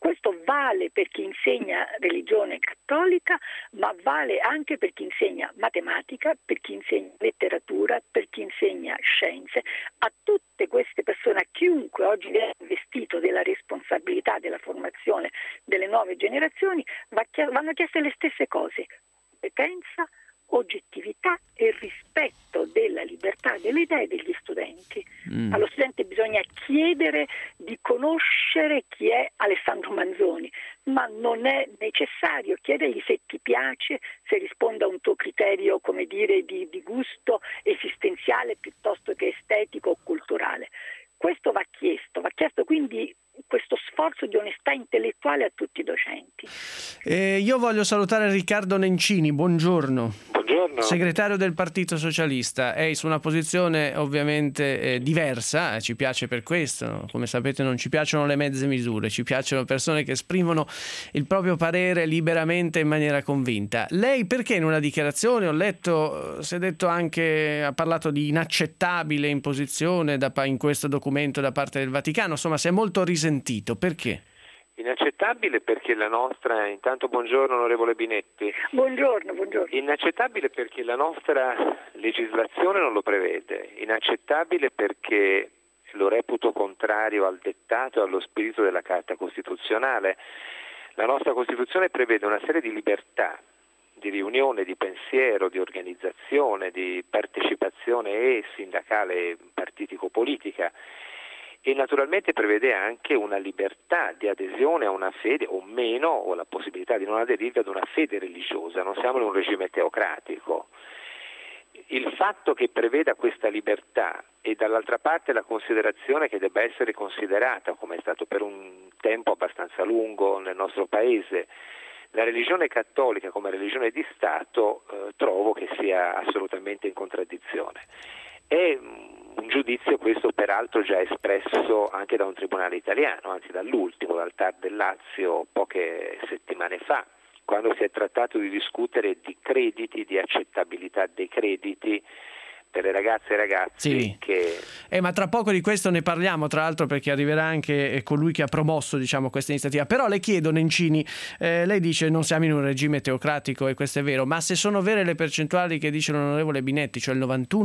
vale per chi insegna religione cattolica, ma vale anche per chi insegna matematica, per chi insegna letteratura, per chi insegna scienze. A tutte queste persone, a chiunque oggi viene investito della responsabilità della formazione delle nuove generazioni, vanno chieste le stesse cose: competenza, oggettività e rispetto della libertà delle idee degli studenti. Allo studente bisogna chiedere di conoscere chi è Alessandro Manzoni, ma non è necessario chiedergli se ti piace, se risponde a un tuo criterio, come dire, di gusto esistenziale piuttosto che estetico o culturale. Questo va chiesto quindi questo sforzo di onestà intellettuale a tutti i docenti. Io voglio salutare Riccardo Nencini, buongiorno. Buongiorno. Segretario del Partito Socialista. È su una posizione ovviamente diversa, ci piace per questo. Come sapete non ci piacciono le mezze misure, ci piacciono persone che esprimono il proprio parere liberamente in maniera convinta. Lei perché in una dichiarazione, ho letto, si è detto anche, ha parlato di inaccettabile imposizione in questo documento da parte del Vaticano, insomma si è molto risentito. Perché? Inaccettabile perché la nostra, intanto buongiorno onorevole Binetti. Buongiorno. Inaccettabile perché la nostra legislazione non lo prevede, inaccettabile perché lo reputo contrario al dettato e allo spirito della Carta Costituzionale. La nostra Costituzione prevede una serie di libertà di riunione, di pensiero, di organizzazione, di partecipazione e sindacale partitico-politica. E naturalmente prevede anche una libertà di adesione a una fede o meno, o la possibilità di non aderire ad una fede religiosa. Non siamo in un regime teocratico. Il fatto che preveda questa libertà e dall'altra parte la considerazione che debba essere considerata, come è stato per un tempo abbastanza lungo nel nostro paese, la religione cattolica come religione di Stato, trovo che sia assolutamente in contraddizione. È un giudizio questo peraltro già espresso anche da un tribunale italiano, anzi dall'ultimo, dal TAR del Lazio poche settimane fa, quando si è trattato di discutere di crediti, di accettabilità dei crediti per le ragazze e ragazzi che... ma tra poco di questo ne parliamo, tra l'altro, perché arriverà anche colui che ha promosso questa iniziativa. Però le chiedo, Nencini, lei dice non siamo in un regime teocratico e questo è vero, ma se sono vere le percentuali che dice l'onorevole Binetti, cioè il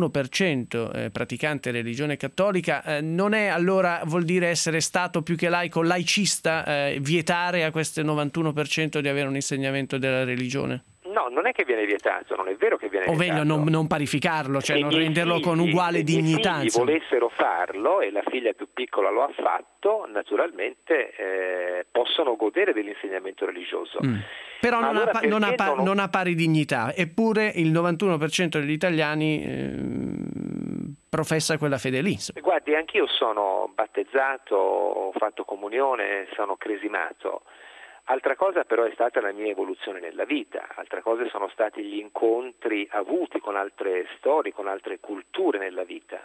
91% praticante religione cattolica, non è allora, vuol dire essere Stato più che laico, laicista, vietare a questo 91% di avere un insegnamento della religione? No, non è che viene vietato, non è vero che viene vietato. O meglio, non parificarlo, cioè non renderlo con uguale dignità. Se i figli volessero farlo, e la figlia più piccola lo ha fatto, naturalmente possono godere dell'insegnamento religioso. Però non ha pari dignità, eppure il 91% degli italiani professa quella fede lì. Guardi, anch'io sono battezzato, ho fatto comunione, sono cresimato. Altra cosa però è stata la mia evoluzione nella vita, altre cose sono stati gli incontri avuti con altre storie, con altre culture nella vita.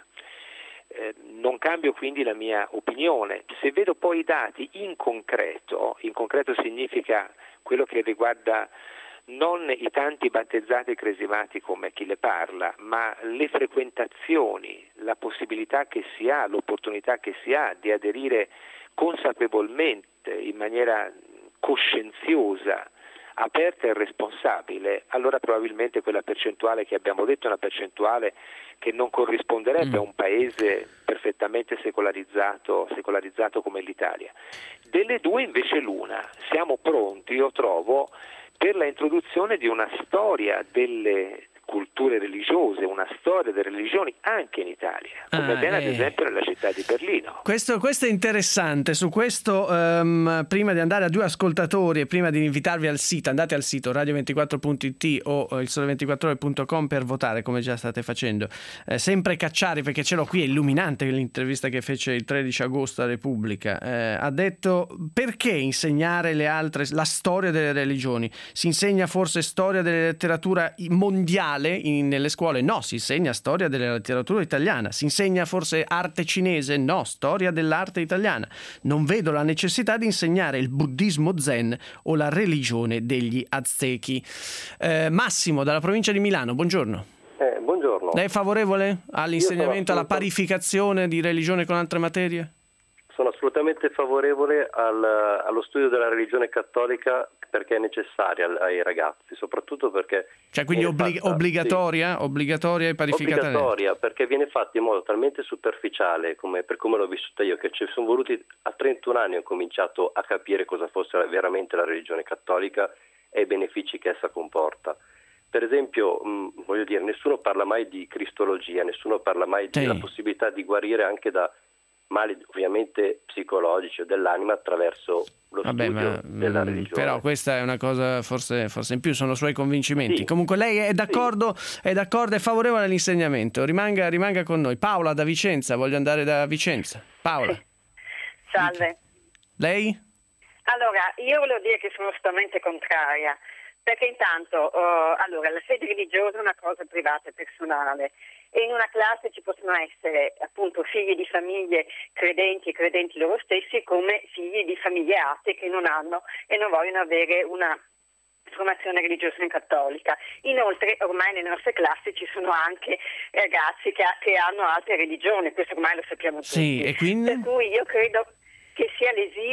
Non cambio quindi la mia opinione. Se vedo poi i dati in concreto significa quello che riguarda non i tanti battezzati e cresimati come chi le parla, ma le frequentazioni, la possibilità che si ha, l'opportunità che si ha di aderire consapevolmente, in maniera coscienziosa, aperta e responsabile, allora probabilmente quella percentuale che abbiamo detto è una percentuale che non corrisponderebbe a un paese perfettamente secolarizzato come l'Italia. Delle due invece l'una. Siamo pronti, io trovo, per la introduzione di una storia delle culture religiose, una storia delle religioni anche in Italia, come avviene ad esempio nella città di Berlino. Questo è interessante. Su questo, prima di andare a due ascoltatori e prima di invitarvi al sito, andate al sito radio24.it o ilsole24ore.com per votare, come già state facendo. Sempre Cacciari, perché ce l'ho qui, è illuminante l'intervista che fece il 13 agosto a Repubblica. Ha detto: perché insegnare la storia delle religioni? Si insegna forse storia della letteratura mondiale nelle scuole? No, si insegna storia della letteratura italiana. Si insegna forse arte cinese? No, storia dell'arte italiana. Non vedo la necessità di insegnare il buddismo zen o la religione degli Aztechi. Massimo, dalla provincia di Milano, buongiorno. Buongiorno. Lei è favorevole all'insegnamento, alla parificazione di religione con altre materie? Sono assolutamente favorevole allo studio della religione cattolica, perché è necessaria ai ragazzi, soprattutto perché... Cioè quindi obbligatoria e parificata? Obbligatoria, perché viene fatta in modo talmente superficiale, per come l'ho vissuta io, che ci sono voluti a 31 anni ho cominciato a capire cosa fosse veramente la religione cattolica e i benefici che essa comporta. Per esempio, voglio dire, nessuno parla mai di cristologia, nessuno parla mai della possibilità di guarire anche da mali ovviamente psicologici o dell'anima attraverso lo studio della religione. Però questa è una cosa forse in più, sono suoi convincimenti. Sì. Comunque lei è d'accordo, è favorevole all'insegnamento. Rimanga con noi. Paola da Vicenza, voglio andare da Vicenza. Paola. Salve. Lei? Allora, io volevo dire che sono assolutamente contraria, perché intanto la fede religiosa è una cosa privata e personale, e in una classe ci possono essere appunto figli di famiglie credenti e credenti loro stessi, come figli di famiglie atee che non hanno e non vogliono avere una formazione religiosa cattolica. Inoltre ormai nelle nostre classi ci sono anche ragazzi che hanno altre religioni, questo ormai lo sappiamo tutti. Sì, e quindi? Per cui io credo che sia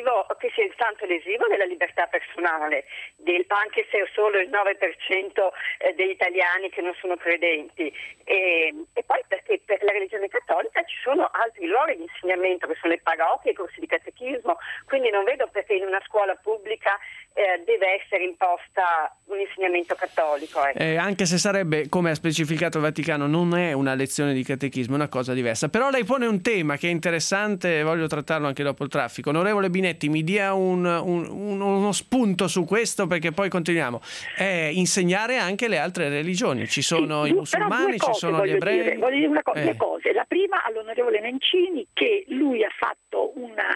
tanto lesivo della libertà personale, anche se solo il 9% degli italiani che non sono credenti, e poi perché per la religione cattolica ci sono altri luoghi di insegnamento, che sono le parrocchie, i corsi di catechismo, quindi non vedo perché in una scuola pubblica deve essere imposta un insegnamento cattolico. Anche se sarebbe, come ha specificato il Vaticano, non è una lezione di catechismo, è una cosa diversa. Però lei pone un tema che è interessante e voglio trattarlo anche dopo il traffico. Onorevole Binetti, mi dia uno spunto su questo, perché poi continuiamo. Insegnare anche le altre religioni. Ci sono i musulmani, ci sono gli ebrei. Voglio dire due cose. La prima all'onorevole Nencini, che lui ha fatto una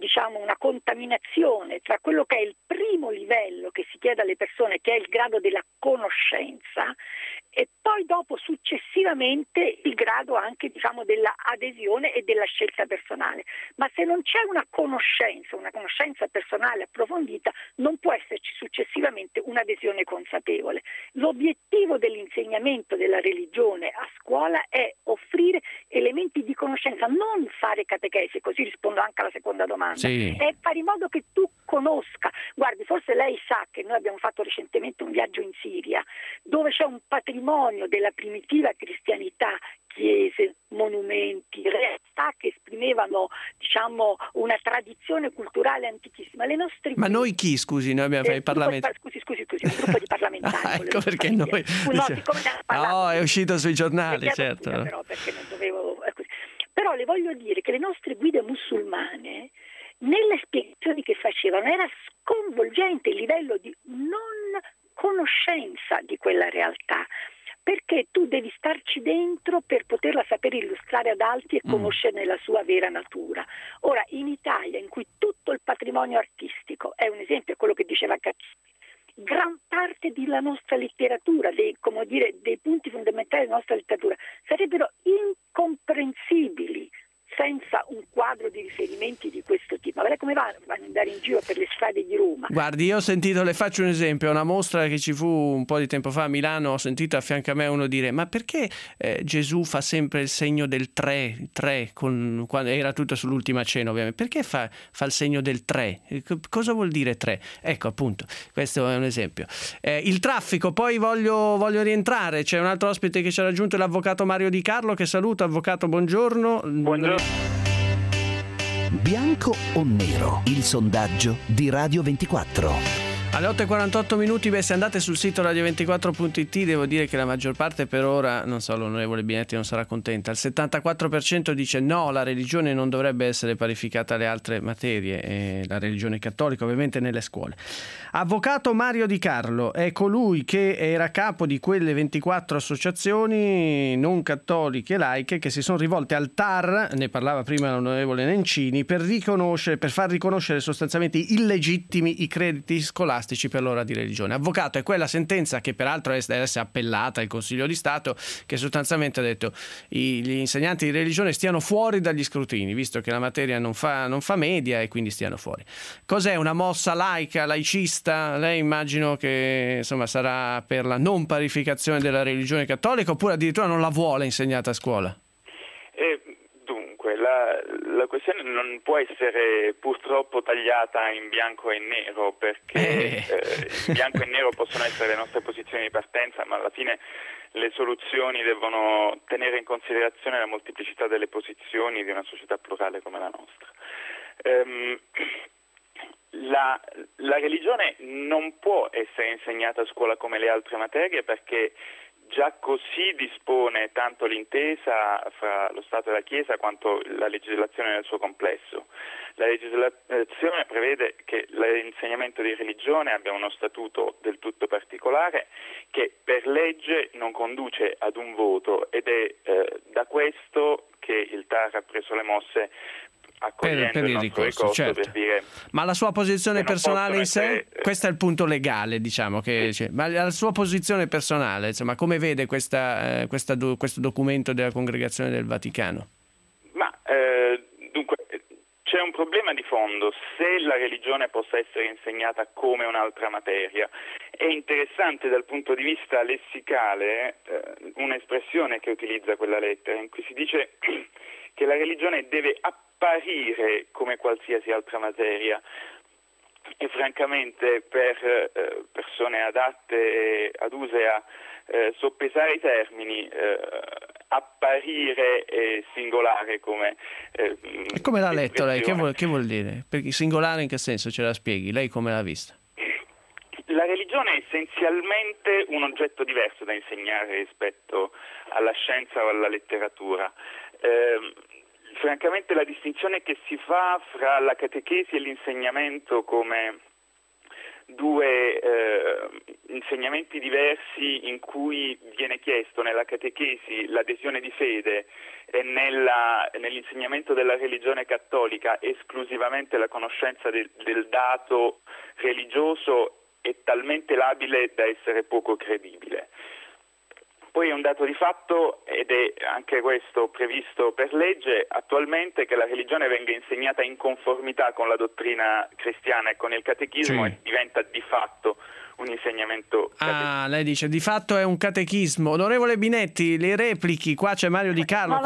contaminazione tra quello che è il primo livello che si chiede alle persone, che è il grado della conoscenza, e poi dopo successivamente il grado anche della adesione e della scelta personale. Ma se non c'è una conoscenza personale approfondita, non può esserci successivamente un'adesione consapevole. L'obiettivo dell'insegnamento della religione a scuola è offrire elementi di conoscenza, non fare catechesi, così rispondo anche alla seconda domanda, è fare in modo che tu conosca. Guardi, forse lei sa che noi abbiamo fatto recentemente un viaggio in Siria, dove c'è un patrimonio della primitiva cristianità, chiese, monumenti, realtà che esprimevano una tradizione culturale antichissima. Le nostre Ma noi chi, scusi? Noi abbiamo il Parlamento. Scusi, un gruppo di parlamentari. Ecco perché noi... è uscito sui giornali, certo. Però perché non dovevo... Però le voglio dire che le nostre guide musulmane, nelle spiegazioni che facevano, era sconvolgente il livello di non conoscenza di quella realtà, perché tu devi starci dentro per poterla sapere illustrare ad altri e conoscerne la sua vera natura. Ora, in Italia, in cui tutto il patrimonio artistico è un esempio, è quello che diceva Caccini, gran parte della nostra letteratura, dei punti fondamentali della nostra letteratura, sarebbero incomprensibili senza un quadro di riferimenti di questo tipo. Ma vedete come vanno ad andare in giro per le strade di Roma? Guardi, io ho sentito, le faccio un esempio, una mostra che ci fu un po' di tempo fa a Milano, ho sentito a fianco a me uno dire: ma perché Gesù fa sempre il segno del 3 quando era tutto sull'ultima cena, ovviamente, perché fa il segno del 3? Cosa vuol dire 3? Ecco, appunto, questo è un esempio. Il traffico, poi voglio rientrare, c'è un altro ospite che ci ha raggiunto, l'avvocato Mario Di Carlo, che saluto. Avvocato, buongiorno. Buongiorno. Bianco o nero? Il sondaggio di Radio 24. Alle 8:48, se andate sul sito radio24.it, devo dire che la maggior parte per ora, non so, l'onorevole Binetti non sarà contenta, il 74% dice no, la religione non dovrebbe essere parificata alle altre materie, e la religione cattolica ovviamente nelle scuole. Avvocato Mario Di Carlo è colui che era capo di quelle 24 associazioni non cattoliche e laiche che si sono rivolte al TAR, ne parlava prima l'onorevole Nencini, per far riconoscere sostanzialmente illegittimi i crediti scolastici per l'ora di religione. Avvocato, è quella sentenza che peraltro deve essere appellata al Consiglio di Stato, che sostanzialmente ha detto gli insegnanti di religione stiano fuori dagli scrutini, visto che la materia non fa media, e quindi stiano fuori. Cos'è una mossa laica, laicista? Lei immagino che sarà per la non parificazione della religione cattolica, oppure addirittura non la vuole insegnata a scuola? Dunque, la questione non può essere purtroppo tagliata in bianco e nero, perché in bianco e nero possono essere le nostre posizioni di partenza, ma alla fine le soluzioni devono tenere in considerazione la molteplicità delle posizioni di una società plurale come la nostra. La religione non può essere insegnata a scuola come le altre materie, perché già così dispone tanto l'intesa fra lo Stato e la Chiesa quanto la legislazione nel suo complesso. La legislazione prevede che l'insegnamento di religione abbia uno statuto del tutto particolare che per legge non conduce ad un voto, ed è da questo che il TAR ha preso le mosse per il ricorso, certo. Per dire, ma la sua posizione personale in sé, questo è il punto legale, diciamo, che sì. Ma la sua posizione personale, insomma, come vede questo documento della Congregazione del Vaticano? Ma dunque c'è un problema di fondo: se la religione possa essere insegnata come un'altra materia. È interessante dal punto di vista lessicale un'espressione che utilizza quella lettera, in cui si dice che la religione deve apparire come qualsiasi altra materia, e francamente per persone adatte, aduse a soppesare i termini, apparire è singolare come e come l'ha letto lei? Che vuol dire? Perché singolare in che senso, ce la spieghi? Lei come l'ha vista? La religione è essenzialmente un oggetto diverso da insegnare rispetto alla scienza o alla letteratura. Francamente la distinzione che si fa fra la catechesi e l'insegnamento come due insegnamenti diversi, in cui viene chiesto nella catechesi l'adesione di fede e nell'insegnamento della religione cattolica esclusivamente la conoscenza del dato religioso, è talmente labile da essere poco credibile. Poi è un dato di fatto, ed è anche questo previsto per legge attualmente, che la religione venga insegnata in conformità con la dottrina cristiana e con il catechismo, sì, e diventa di fatto un insegnamento catechismo. Lei dice di fatto è un catechismo. Onorevole Binetti, le replichi, qua c'è Mario Di Carlo.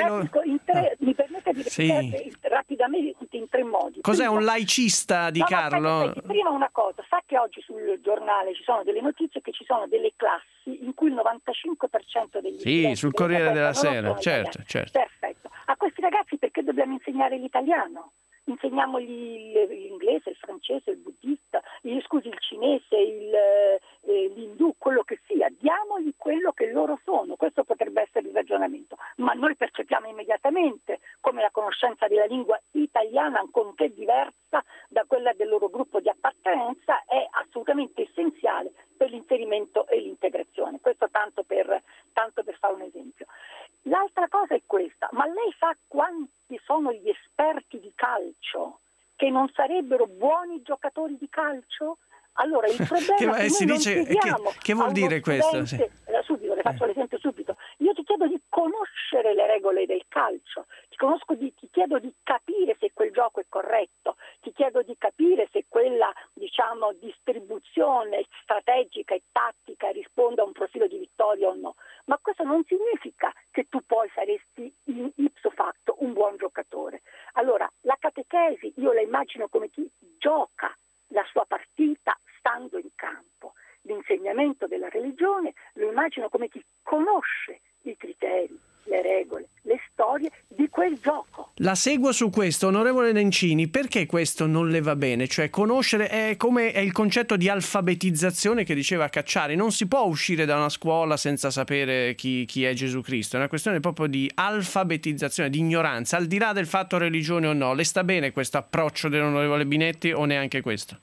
Mi permette di rispondere rapidamente in tre modi. Cos'è un laicista, Di Carlo? Prima una cosa, sa che oggi sul giornale ci sono delle notizie che ci sono delle classi in cui il 95% degli studenti sul Corriere della Sera, certo. Perfetto. A questi ragazzi perché dobbiamo insegnare l'italiano? Insegniamogli l'inglese, il francese, il buddista, il cinese, l'indù, quello che sia, diamogli quello che loro sono. Questo potrebbe essere il ragionamento, ma noi percepiamo immediatamente come la conoscenza della lingua italiana, ancorché diversa da quella del loro gruppo di appartenenza, è assolutamente essenziale per l'inserimento e l'integrazione. Questo tanto per fare un esempio. L'altra cosa è questa: ma lei sa quanti sono gli esperti di calcio che non sarebbero buoni giocatori di calcio? Allora il problema è che noi non chiediamo che vuol dire questo? Subito, le faccio l'esempio subito. Io ti chiedo di conoscere le regole del calcio, ti chiedo di capire se quel gioco è corretto, ti chiedo di capire se quella, distribuzione strategica e tattica risponde a un profilo di vittoria o no. Ma questo non significa che tu poi saresti ipso facto un buon giocatore. Allora, la catechesi io la immagino come chi gioca la sua partita stando in campo. L'insegnamento della religione lo immagino come chi conosce i criteri, le regole, le storie di quel gioco. La seguo su questo, onorevole Nencini. Perché questo non le va bene? Cioè conoscere è il concetto di alfabetizzazione che diceva Cacciari. Non si può uscire da una scuola senza sapere chi è Gesù Cristo. È una questione proprio di alfabetizzazione, di ignoranza, al di là del fatto religione o no. Le sta bene questo approccio dell'onorevole Binetti o neanche questo?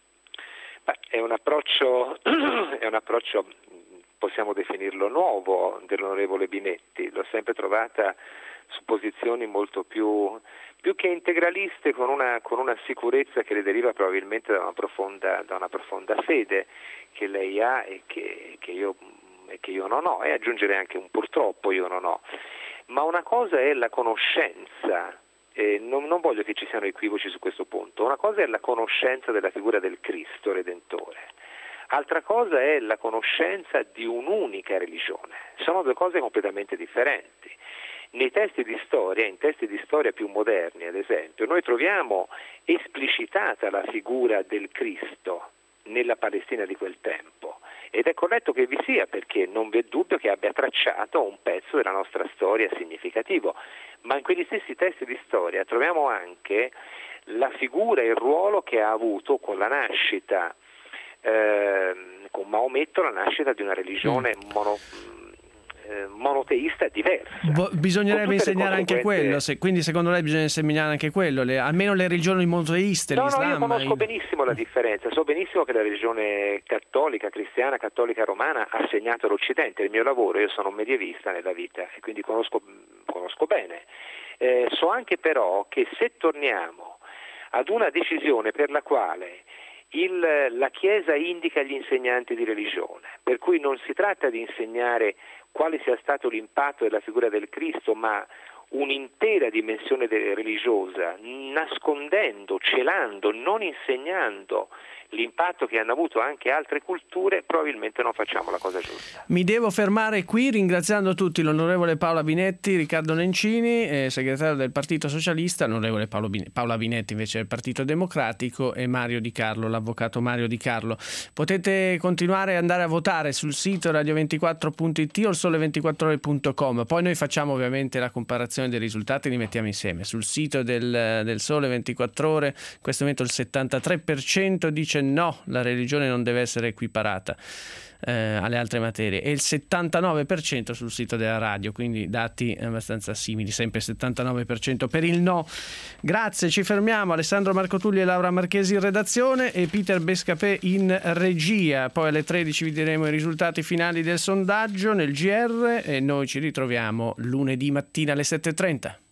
È un approccio possiamo definirlo nuovo, dell'onorevole Binetti. L'ho sempre trovata su posizioni molto più che integraliste, con una sicurezza che le deriva probabilmente da una profonda fede che lei ha e che io non ho, e aggiungere anche un purtroppo io non ho. Ma una cosa è la conoscenza. Non voglio che ci siano equivoci su questo punto. Una cosa è la conoscenza della figura del Cristo Redentore, altra cosa è la conoscenza di un'unica religione. Sono due cose completamente differenti. nei testi di storia, in testi di storia più moderni ad esempio, noi troviamo esplicitata la figura del Cristo nella Palestina di quel tempo, ed è corretto che vi sia, perché non vi è dubbio che abbia tracciato un pezzo della nostra storia significativo, ma in quegli stessi testi di storia troviamo anche la figura e il ruolo che ha avuto con la nascita, con Maometto, la nascita di una religione monoteista diversa. Bisognerebbe insegnare anche quello, quindi secondo lei bisogna insegnare anche quello, almeno le religioni monoteiste, l'Islam? No, io conosco benissimo la differenza, so benissimo che la religione cattolica, cristiana, cattolica romana ha segnato l'Occidente. Il mio lavoro, io sono un medievista nella vita e quindi conosco bene. So anche però che se torniamo ad una decisione per la quale la Chiesa indica gli insegnanti di religione, per cui non si tratta di insegnare quale sia stato l'impatto della figura del Cristo, ma un'intera dimensione religiosa, nascondendo, celando, non insegnando l'impatto che hanno avuto anche altre culture, probabilmente non facciamo la cosa giusta. Mi devo fermare qui ringraziando tutti l'onorevole Paola Binetti, Riccardo Nencini, segretario del Partito Socialista, l'onorevole Paola Binetti invece del Partito Democratico, e Mario Di Carlo, l'avvocato Mario Di Carlo. Potete continuare ad andare a votare sul sito radio24.it o il sole24ore.com, poi noi facciamo ovviamente la comparazione dei risultati, li mettiamo insieme. Sul sito del Sole 24 Ore in questo momento il 73% dice no, la religione non deve essere equiparata alle altre materie, e il 79% sul sito della radio, quindi dati abbastanza simili, sempre 79% per il no. Grazie, ci fermiamo. Alessandro Marcotulli e Laura Marchesi in redazione e Peter Bescapè in regia. Poi alle 13 vi diremo i risultati finali del sondaggio nel GR e noi ci ritroviamo lunedì mattina alle 7:30.